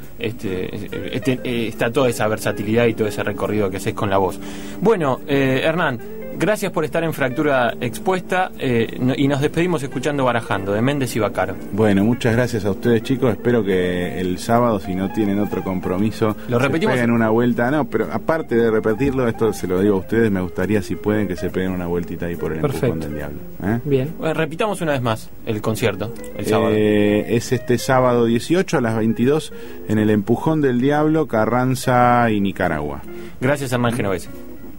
C: este, este, está toda esa versatilidad y todo ese recorrido que haces con la voz. Bueno, eh, Hernán, Gracias por estar en Fractura Expuesta eh, no, y nos despedimos escuchando Barajando, de Méndez y Bacaro.
J: Bueno, muchas gracias a ustedes, chicos. Espero que el sábado, si no tienen otro compromiso,
C: lo repetimos,
J: se peguen una vuelta. No, pero aparte de repetirlo, esto se lo digo a ustedes, me gustaría, si pueden, que se peguen una vueltita ahí por el
D: Perfecto.
J: Empujón del Diablo. ¿eh?
C: Bien. Bueno, repitamos una vez más el concierto, el sábado.
J: Eh, es este sábado dieciocho a las veintidós en el Empujón del Diablo, Carranza y Nicaragua.
C: Gracias, Hernán Genovese.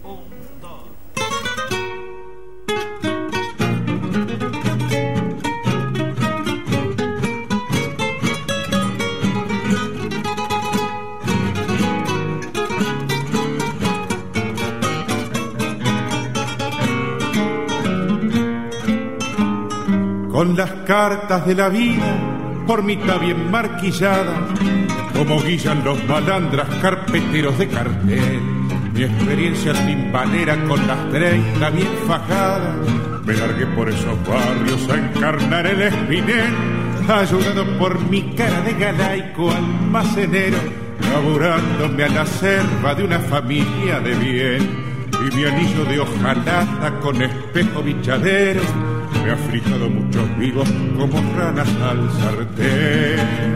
E: Con las cartas de la vida, por mitad bien marquilladas, como guillan los malandras carpeteros de cartel. Mi experiencia timbalera con las treinta bien fajadas, me largué por esos barrios a encarnar el espinel, ayudado por mi cara de galaico almacenero, laburándome a la serva de una familia de bien. Y mi anillo de hojalata con espejo bichadero me ha fritado muchos vivos como ranas al sartén.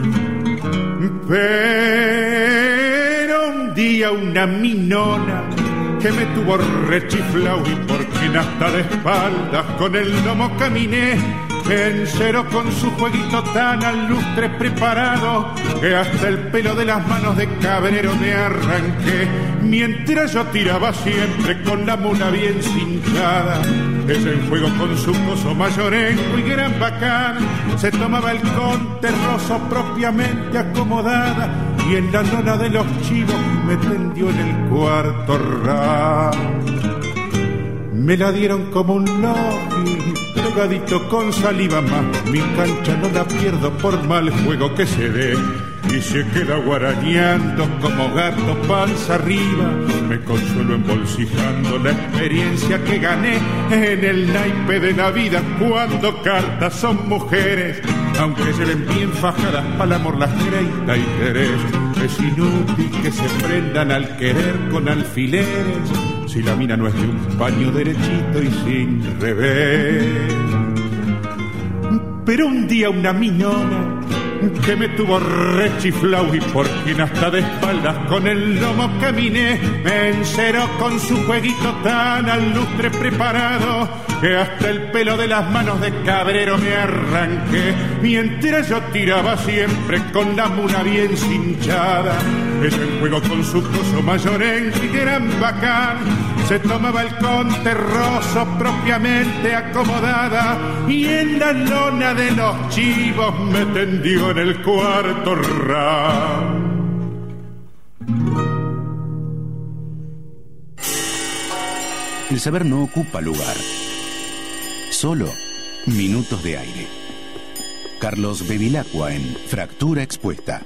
E: Pero un día una minona que me tuvo rechiflao y por quien hasta de espaldas con el lomo caminé, encero con su jueguito tan al lustre preparado que hasta el pelo de las manos de cabrero me arranqué, mientras yo tiraba siempre con la mula bien cinchada. Ella en juego con su coso mayorengo y gran bacán se tomaba el conterroso propiamente acomodada y en la lona de los chivos me tendió en el cuarto ram. Me la dieron como un logi, pegadito con saliva más. Mi cancha no la pierdo por mal juego que se dé. Y se queda guarañando como gato panza arriba. Me consuelo embolsijando la experiencia que gané en el naipe de la vida cuando cartas son mujeres. Aunque se ven bien fajadas pa'l amor las treinta y tres. Es inútil que se prendan al querer con alfileres si la mina no es de un paño derechito y sin revés. Pero un día una minona que me tuvo rechiflao y por quien hasta de espaldas con el lomo caminé, me enceró con su jueguito tan al lustre preparado que hasta el pelo de las manos de cabrero me arranqué, mientras yo tiraba siempre con la mula bien cinchada. Ella en juego con su coso mayorengo y gran bacán se tomaba el conterroso propiamente acomodada y en la lona de los chivos me tendió en el cuarto ram.
A: El saber no ocupa lugar, solo minutos de aire. Carlos Bevilacqua en Fractura Expuesta.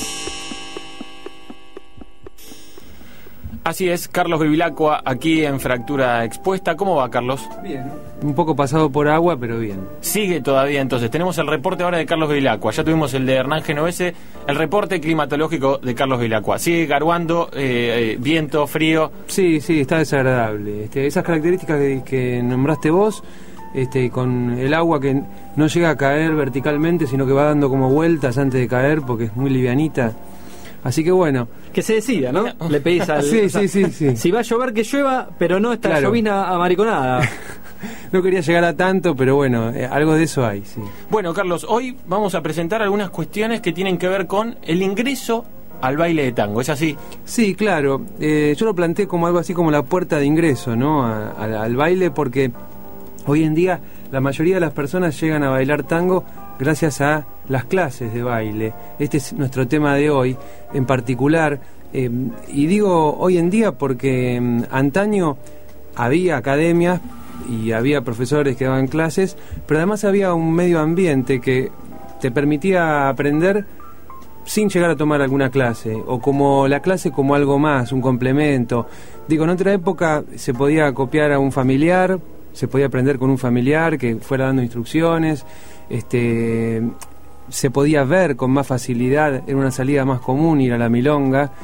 C: Así es, Carlos Bevilacqua aquí en Fractura Expuesta. ¿Cómo va, Carlos?
D: Bien. Un poco pasado por agua, pero bien.
C: Sigue todavía, entonces. Tenemos el reporte ahora de Carlos Bevilacqua. Ya tuvimos el de Hernán Genovese, el reporte climatológico de Carlos Bevilacqua. Sigue garuando, eh, eh, viento, frío.
D: Sí, sí, está desagradable. Este, esas características que, que nombraste vos, este, con el agua que no llega a caer verticalmente, sino que va dando como vueltas antes de caer porque es muy livianita. Así que bueno,
P: que se decida, ¿no? Le pedís al...
D: Sí, sí, sí, sí.
P: Si va a llover, que llueva, pero no esta
D: Claro.
P: llovina amariconada.
D: No quería llegar a tanto, pero bueno, eh, algo de eso hay, sí.
C: Bueno, Carlos, hoy vamos a presentar algunas cuestiones que tienen que ver con el ingreso al baile de tango, ¿es así?
D: Sí, claro. Eh, yo lo planteé como algo así como la puerta de ingreso, ¿no? A- a- al baile, porque hoy en día la mayoría de las personas llegan a bailar tango gracias a las clases de baile. Este es nuestro tema de hoy en particular. Eh, y digo hoy en día porque mm, antaño había academias y había profesores que daban clases, pero además había un medio ambiente que te permitía aprender sin llegar a tomar alguna clase, o como la clase como algo más, un complemento. Digo, en otra época se podía copiar a un familiar, se podía aprender con un familiar que fuera dando instrucciones, este, se podía ver con más facilidad, era una salida más común ir a la milonga,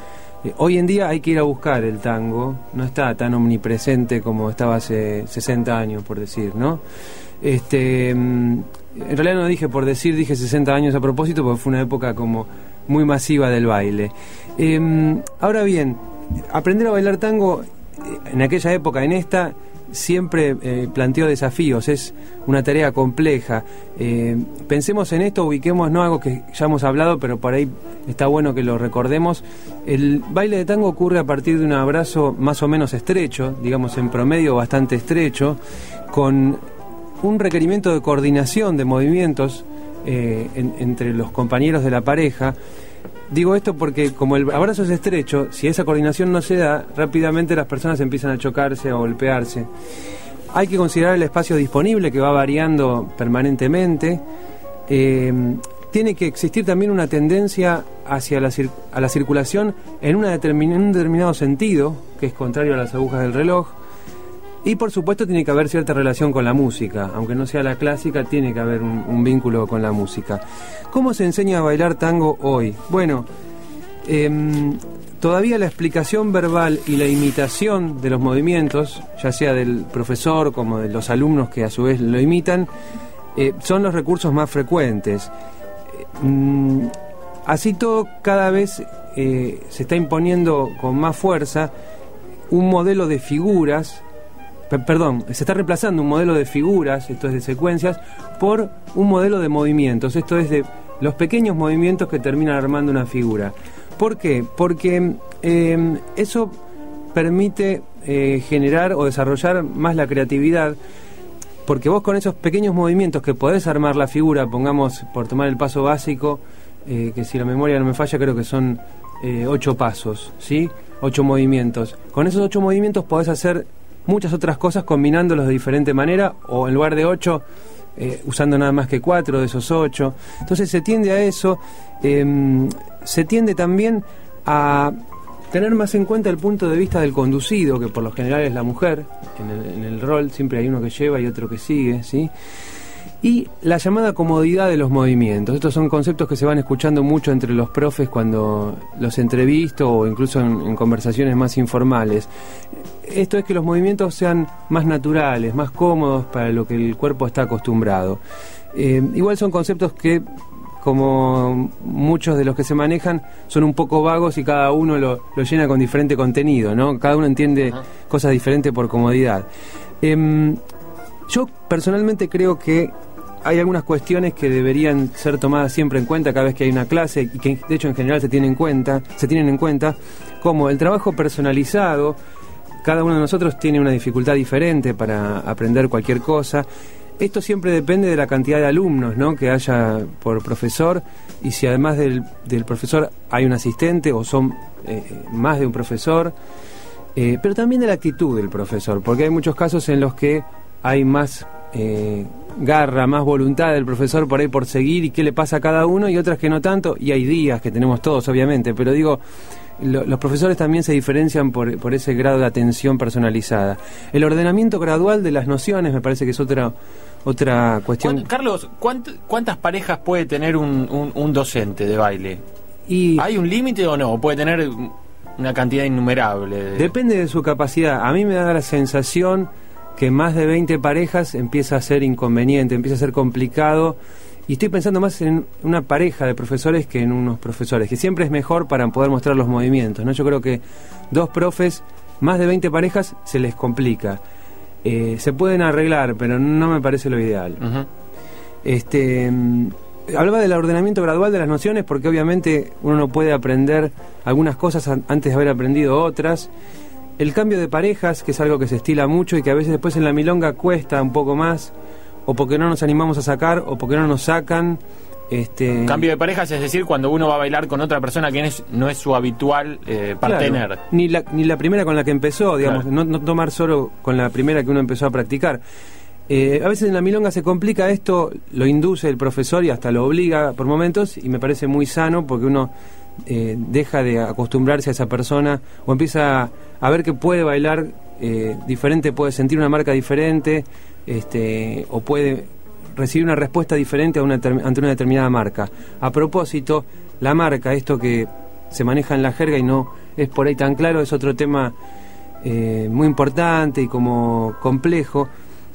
Q: Eh, hoy en día hay que ir a buscar el tango, no está tan omnipresente como estaba hace sesenta años, por decir, ¿no? Este, en realidad no dije por decir, dije sesenta años a propósito, porque fue una época como muy masiva del baile. Eh, ahora bien, aprender a bailar tango en aquella época, en esta, siempre eh, planteó desafíos, es una tarea compleja. Eh, pensemos en esto, ubiquemos, no algo que ya hemos hablado, pero por ahí está bueno que lo recordemos. El baile de tango ocurre a partir de un abrazo más o menos estrecho, digamos en promedio bastante estrecho, con un requerimiento de coordinación de movimientos eh, en, entre los compañeros de la pareja. Digo esto porque como el abrazo es estrecho, si esa coordinación no se da, rápidamente las personas empiezan a chocarse, a golpearse. Hay que considerar el espacio disponible, que va variando permanentemente. Eh, tiene que existir también una tendencia hacia la, cir- a la circulación en, una determin- en un determinado sentido, que es contrario a las agujas del reloj. Y por supuesto tiene que haber cierta relación con la música, aunque no sea la clásica, tiene que haber un, un vínculo con la música. ¿Cómo se enseña a bailar tango hoy? Bueno, eh, todavía la explicación verbal y la imitación de los movimientos, ya sea del profesor como de los alumnos que a su vez lo imitan, eh, son los recursos más frecuentes. Eh, así todo, cada vez eh, se está imponiendo con más fuerza un modelo de figuras. Perdón, se está reemplazando un modelo de figuras, esto es de secuencias, por un modelo de movimientos, esto es de los pequeños movimientos que terminan armando una figura. ¿Por qué? Porque eh, eso permite eh, generar o desarrollar más la creatividad, porque vos con esos pequeños movimientos que podés armar la figura, pongamos por tomar el paso básico, eh, que si la memoria no me falla creo que son eh, ocho pasos, ¿sí? Ocho movimientos. Con esos ocho movimientos podés hacer muchas otras cosas combinándolos de diferente manera, o en lugar de ocho, eh, usando nada más que cuatro de esos ocho. Entonces se tiende a eso, eh, se tiende también a tener más en cuenta el punto de vista del conducido, que por lo general es la mujer, en el, en el rol siempre hay uno que lleva y otro que sigue, ¿sí? Y la llamada comodidad de los movimientos. Estos son conceptos que se van escuchando mucho entre los profes cuando los entrevisto o incluso en, en conversaciones más informales. Esto es que los movimientos sean más naturales, más cómodos para lo que el cuerpo está acostumbrado. Eh, igual son conceptos que, como muchos de los que se manejan, son un poco vagos y cada uno lo, lo llena con diferente contenido, ¿no? Cada uno entiende uh-huh. cosas diferentes por comodidad. Eh, yo personalmente creo que hay algunas cuestiones que deberían ser tomadas siempre en cuenta cada vez que hay una clase y que de hecho en general se tienen en cuenta, se tienen en cuenta, como el trabajo personalizado. Cada uno de nosotros tiene una dificultad diferente para aprender cualquier cosa. Esto siempre depende de la cantidad de alumnos, ¿no?, que haya por profesor, y si además del, del profesor hay un asistente o son eh, más de un profesor, eh, pero también de la actitud del profesor, porque hay muchos casos en los que hay más eh, garra, más voluntad del profesor por ahí por seguir y qué le pasa a cada uno, y otras que no tanto, y hay días que tenemos todos obviamente, pero digo, lo, los profesores también se diferencian por, por ese grado de atención personalizada. El ordenamiento gradual de las nociones me parece que es otra otra cuestión.
C: Carlos, ¿cuánt, ¿cuántas parejas puede tener un, un, un docente de baile?
Q: Y
C: ¿hay un límite o no? ¿Puede tener una cantidad innumerable? De...
Q: Depende de su capacidad. A mí me da la sensación que más de veinte parejas empieza a ser inconveniente, empieza a ser complicado, y estoy pensando más en una pareja de profesores que en unos profesores, que siempre es mejor para poder mostrar los movimientos, ¿no? Yo creo que dos profes, más de veinte parejas, se les complica. Eh, se pueden arreglar, pero no me parece lo ideal. Uh-huh. Este, hablaba del ordenamiento gradual de las nociones, porque obviamente uno no puede aprender algunas cosas antes de haber aprendido otras. El cambio de parejas, que es algo que se estila mucho y que a veces después en la milonga cuesta un poco más, o porque no nos animamos a sacar, o porque no nos sacan. Este...
C: Cambio de parejas, es decir, cuando uno va a bailar con otra persona que es, no es su habitual eh, partener.
Q: Claro, ni, la, ni la primera con la que empezó, digamos, claro. no, no tomar solo con la primera que uno empezó a practicar. Eh, a veces en la milonga se complica esto, lo induce el profesor y hasta lo obliga por momentos, y me parece muy sano porque uno eh, deja de acostumbrarse a esa persona o empieza a ver que puede bailar eh, diferente, puede sentir una marca diferente, este, o puede recibir una respuesta diferente a una ante una determinada marca. A propósito, la marca, esto que se maneja en la jerga y no es por ahí tan claro, es otro tema eh, muy importante y como complejo.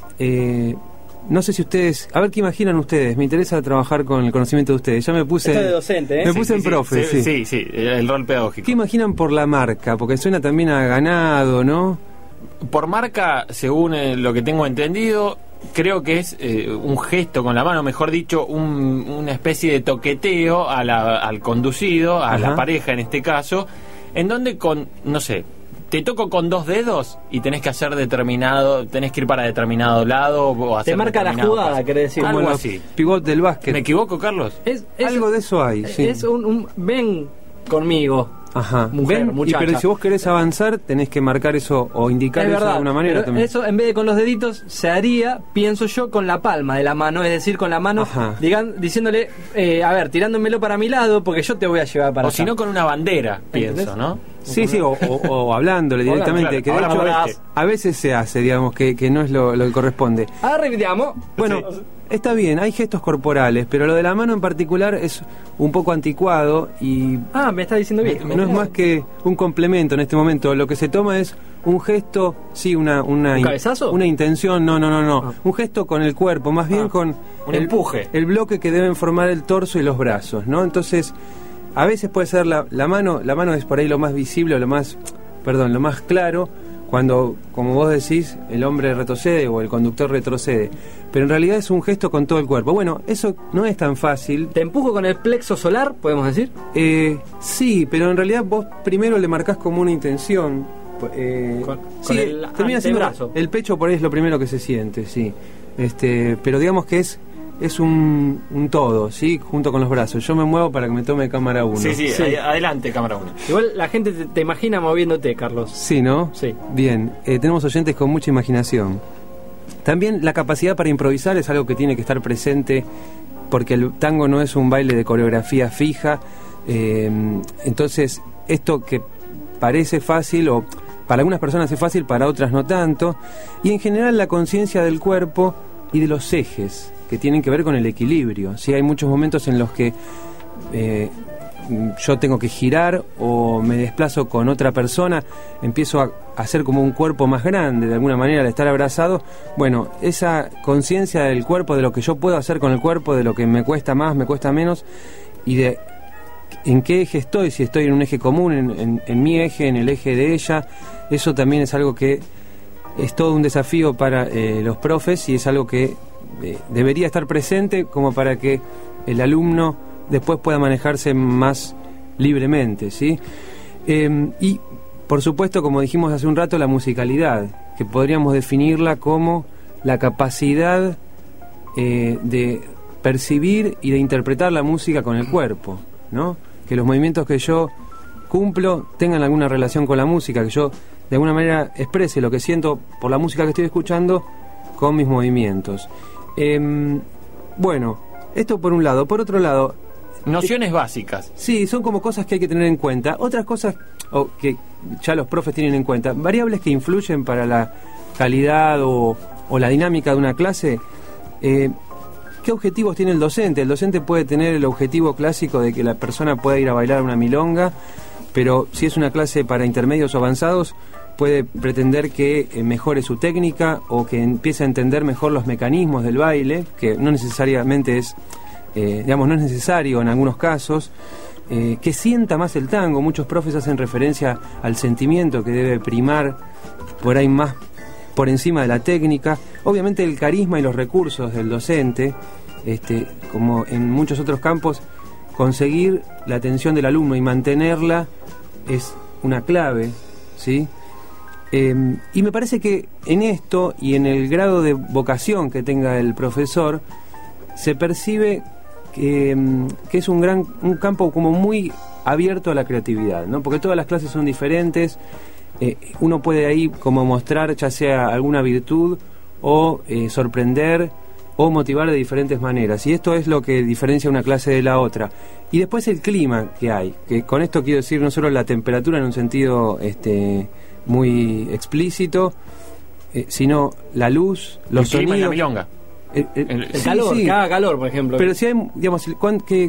Q: Eh, no sé si ustedes, a ver qué imaginan ustedes, me interesa trabajar con el conocimiento de ustedes. Ya me puse,
P: Esto de docente, ¿eh?
Q: me
C: Sí,
Q: puse
C: sí,
Q: en
C: sí,
Q: profe,
C: sí,
Q: sí.
C: sí, sí, el rol pedagógico.
Q: ¿Qué imaginan por la marca? Porque suena también a ganado, ¿no?
C: Por marca, según eh, lo que tengo entendido, creo que es eh, un gesto con la mano, mejor dicho, un, una especie de toqueteo a la, al conducido, a
Q: Ajá.
C: la pareja en este caso, en donde con, no sé, te toco con dos dedos y tenés que hacer determinado, tenés que ir para determinado lado o hacer
P: Te marca la
C: determinado
P: jugada,
C: paso.
P: querés decir.
C: Algo
Q: Bueno,
C: así.
Q: Pivot del básquet.
C: ¿Me equivoco, Carlos?
P: Es, es-
Q: Algo de eso hay, sí.
P: Es un, un- ven conmigo.
Q: Ajá.
P: Mujer,
Q: ¿Ven? Y
P: muchacha.
Q: pero si vos querés avanzar, tenés que marcar eso o indicar
P: Es
Q: eso de
P: verdad,
Q: alguna manera
P: pero
Q: también.
P: eso en vez de con los deditos se haría, pienso yo, con la palma de la mano, es decir, con la mano,
Q: Ajá.
P: digan, diciéndole, eh, a ver, tirándomelo para mi lado porque yo te voy a llevar para
C: O
P: allá.
C: si no, con una bandera,
P: ¿Entendés?
C: pienso, ¿no?
Q: Sí, sí, o, o- o hablándole
P: O hablando,
Q: directamente,
C: claro.
Q: que de
C: Ahora
Q: hecho
C: por este.
Q: a veces se hace, digamos, que, que no es lo, lo que corresponde.
P: Arriviamo.
Q: Bueno, está bien, hay gestos corporales, pero lo de la mano en particular es un poco anticuado y
P: Ah, me está diciendo bien.
Q: no es más que un complemento en este momento. Lo que se toma es un gesto, sí, una una,
P: ¿Un
Q: in-
P: cabezazo?
Q: una intención, no, no, no, no,
P: Ah.
Q: un gesto con el cuerpo, más bien
P: Ah,
Q: con
C: un empuje.
Q: el bloque que deben formar el torso y los brazos, ¿no? Entonces, a veces puede ser la, la mano, la mano es por ahí lo más visible, o lo más, perdón, lo más claro, cuando, como vos decís, el hombre retrocede o el conductor retrocede. Pero en realidad es un gesto con todo el cuerpo. Bueno, eso no es tan fácil.
P: ¿Te empujo con el plexo solar, podemos decir?
Q: Eh, sí, pero en realidad vos primero le marcás como una intención. Eh,
P: Con-
Q: sí,
P: con el
Q: termina siendo
P: antebrazo.
Q: el pecho por ahí es lo primero que se siente, sí. Este, pero digamos que es es un, un todo, sí, junto con los brazos. Yo me muevo para que me tome cámara uno.
C: Sí, sí,
P: Sí.
C: ahí- adelante, cámara uno.
P: Igual la gente te, te imagina moviéndote, Carlos.
Q: Sí, ¿no?
P: Sí.
Q: Bien, eh, tenemos oyentes con mucha imaginación. También la capacidad para improvisar es algo que tiene que estar presente, porque el tango no es un baile de coreografía fija. eh, entonces, esto que parece fácil, o para algunas personas es fácil, para otras no tanto. Y en general la conciencia del cuerpo y de los ejes, que tienen que ver con el equilibrio. ¿Sí? Hay muchos momentos en los que eh, yo tengo que girar o me desplazo con otra persona, empiezo a hacer como un cuerpo más grande, de alguna manera, al estar abrazado. Bueno, esa conciencia del cuerpo, de lo que yo puedo hacer con el cuerpo, de lo que me cuesta más, me cuesta menos, y de en qué eje estoy, si estoy en un eje común, en, en, en mi eje, en el eje de ella, eso también es algo que es todo un desafío para eh, los profes, y es algo que eh, debería estar presente como para que el alumno después pueda manejarse más libremente, ¿sí? Eh, y por supuesto, como dijimos hace un rato, la musicalidad, que podríamos definirla como la capacidad eh, de percibir y de interpretar la música con el cuerpo, ¿no? Que los movimientos que yo cumplo tengan alguna relación con la música, que yo de alguna manera exprese lo que siento por la música que estoy escuchando con mis movimientos. Eh, bueno, esto por un lado. Por otro lado,
C: Nociones básicas.
Q: sí, son como cosas que hay que tener en cuenta. Otras cosas o que ya los profes tienen en cuenta, variables que influyen para la calidad o, o la dinámica de una clase. Eh, ¿Qué objetivos tiene el docente? El docente puede tener el objetivo clásico de que la persona pueda ir a bailar una milonga, pero si es una clase para intermedios o avanzados, puede pretender que eh, mejore su técnica o que empiece a entender mejor los mecanismos del baile, que no necesariamente es, eh, digamos, no es necesario en algunos casos. Eh, que sienta más el tango. Muchos profes hacen referencia al sentimiento que debe primar por ahí más por encima de la técnica. Obviamente el carisma y los recursos del docente, este, como en muchos otros campos, conseguir la atención del alumno y mantenerla es una clave, ¿sí? Eh, y me parece que en esto y en el grado de vocación que tenga el profesor, se percibe que, que es un gran un campo como muy abierto a la creatividad, ¿no? Porque todas las clases son diferentes. Eh, uno puede ahí como mostrar ya sea alguna virtud o eh, sorprender o motivar de diferentes maneras, y esto es lo que diferencia una clase de la otra. Y después el clima que hay, que con esto quiero decir no solo la temperatura en un sentido este muy explícito, eh, sino la luz, los
C: el clima
Q: sonidos,
C: en la milonga.
Q: el, el-
P: El
Q: sí,
P: calor,
Q: sí.
P: que haga calor, por ejemplo.
Q: Pero si hay, digamos, cuán- que,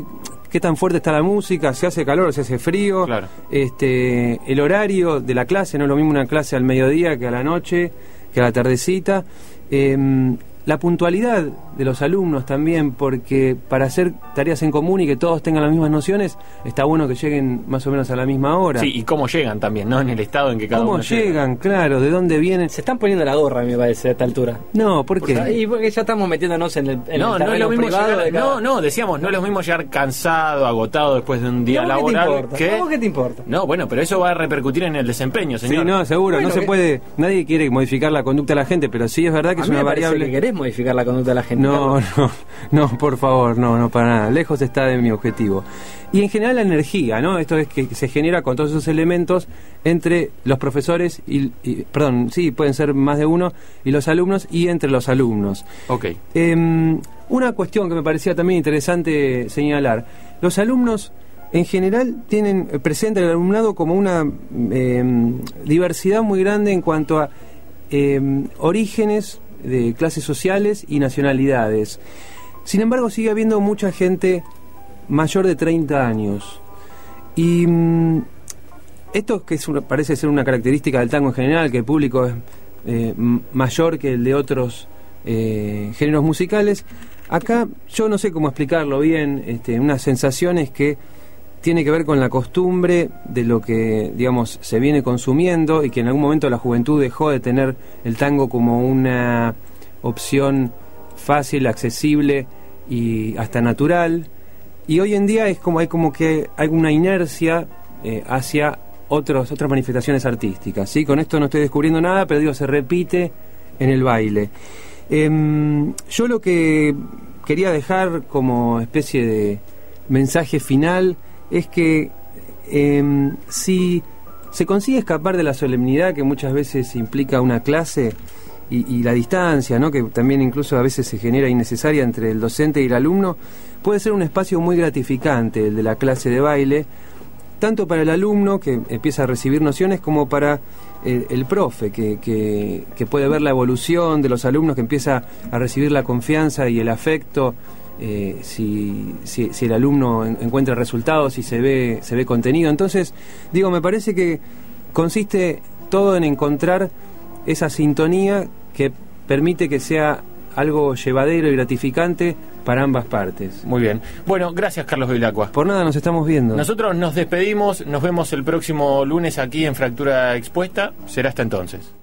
Q: qué tan fuerte está la música, si hace calor o si hace frío,
C: claro.
Q: este, el horario de la clase, no es lo mismo una clase al mediodía que a la noche, que a la tardecita, eh, la puntualidad de los alumnos también, porque para hacer tareas en común y que todos tengan las mismas nociones, está bueno que lleguen más o menos a la misma hora.
C: Sí, y cómo llegan también, ¿no? En el estado en que cada
Q: ¿Cómo
C: uno
Q: llegan?
C: llega.
Q: Claro, ¿de dónde vienen?
P: Se están poniendo la gorra, me parece, a esta altura.
Q: No, ¿por qué?
P: Porque, y porque ya estamos metiéndonos en el, en
C: No,
P: el
C: no es lo mismo
P: privado
C: llegar,
P: de cada...
C: no, no, decíamos, no es lo mismo llegar cansado, agotado después de un día
P: ¿Cómo
C: laboral.
P: ¿Qué te importa?
C: que...
P: ¿Cómo que te importa?
C: No, bueno, pero eso va a repercutir en el desempeño, señor.
Q: Sí, no, seguro,
P: Bueno,
Q: no se
P: que-
Q: puede, nadie quiere modificar la conducta de la gente, pero sí es verdad que
P: A
Q: es
P: mí
Q: una
P: me parece
Q: variable.
P: que querés modificar la conducta de la gente.
Q: No,
P: Carlos.
Q: no, no, por favor, no, no, para nada. Lejos está de mi objetivo. Y en general la energía, ¿no? Esto es que se genera con todos esos elementos entre los profesores y, y perdón, sí, pueden ser más de uno, y los alumnos y entre los alumnos.
C: Ok.
Q: Eh, una cuestión que me parecía también interesante señalar. Los alumnos en general tienen presente el alumnado como una eh, diversidad muy grande en cuanto a eh, orígenes de clases sociales y nacionalidades. Sin embargo, sigue habiendo mucha gente mayor de treinta años. Y mm, esto que es una, parece ser una característica del tango en general, que el público es eh, m- mayor que el de otros eh, géneros musicales. Acá yo no sé cómo explicarlo bien, este, unas sensaciones que tiene que ver con la costumbre de lo que, digamos, se viene consumiendo y que en algún momento la juventud dejó de tener el tango como una opción fácil, accesible y hasta natural. Y hoy en día es como hay como que hay una inercia eh, hacia otros, otras manifestaciones artísticas, ¿sí? Con esto no estoy descubriendo nada, pero digo, se repite en el baile. Eh, yo lo que quería dejar como especie de mensaje final es que eh, si se consigue escapar de la solemnidad que muchas veces implica una clase y, y la distancia, ¿no? Que también incluso a veces se genera innecesaria entre el docente y el alumno, puede ser un espacio muy gratificante el de la clase de baile, tanto para el alumno que empieza a recibir nociones como para eh, el profe que, que, que puede ver la evolución de los alumnos, que empieza a recibir la confianza y el afecto. Eh, si, si, si el alumno en, encuentra resultados y se ve, se ve contenido. Entonces, digo, me parece que consiste todo en encontrar esa sintonía que permite que sea algo llevadero y gratificante para ambas partes.
C: Muy bien. Bueno, gracias Carlos Vilacqua.
Q: Por nada, nos estamos viendo.
C: Nosotros nos despedimos, nos vemos el próximo lunes aquí en Fractura Expuesta. Será hasta entonces.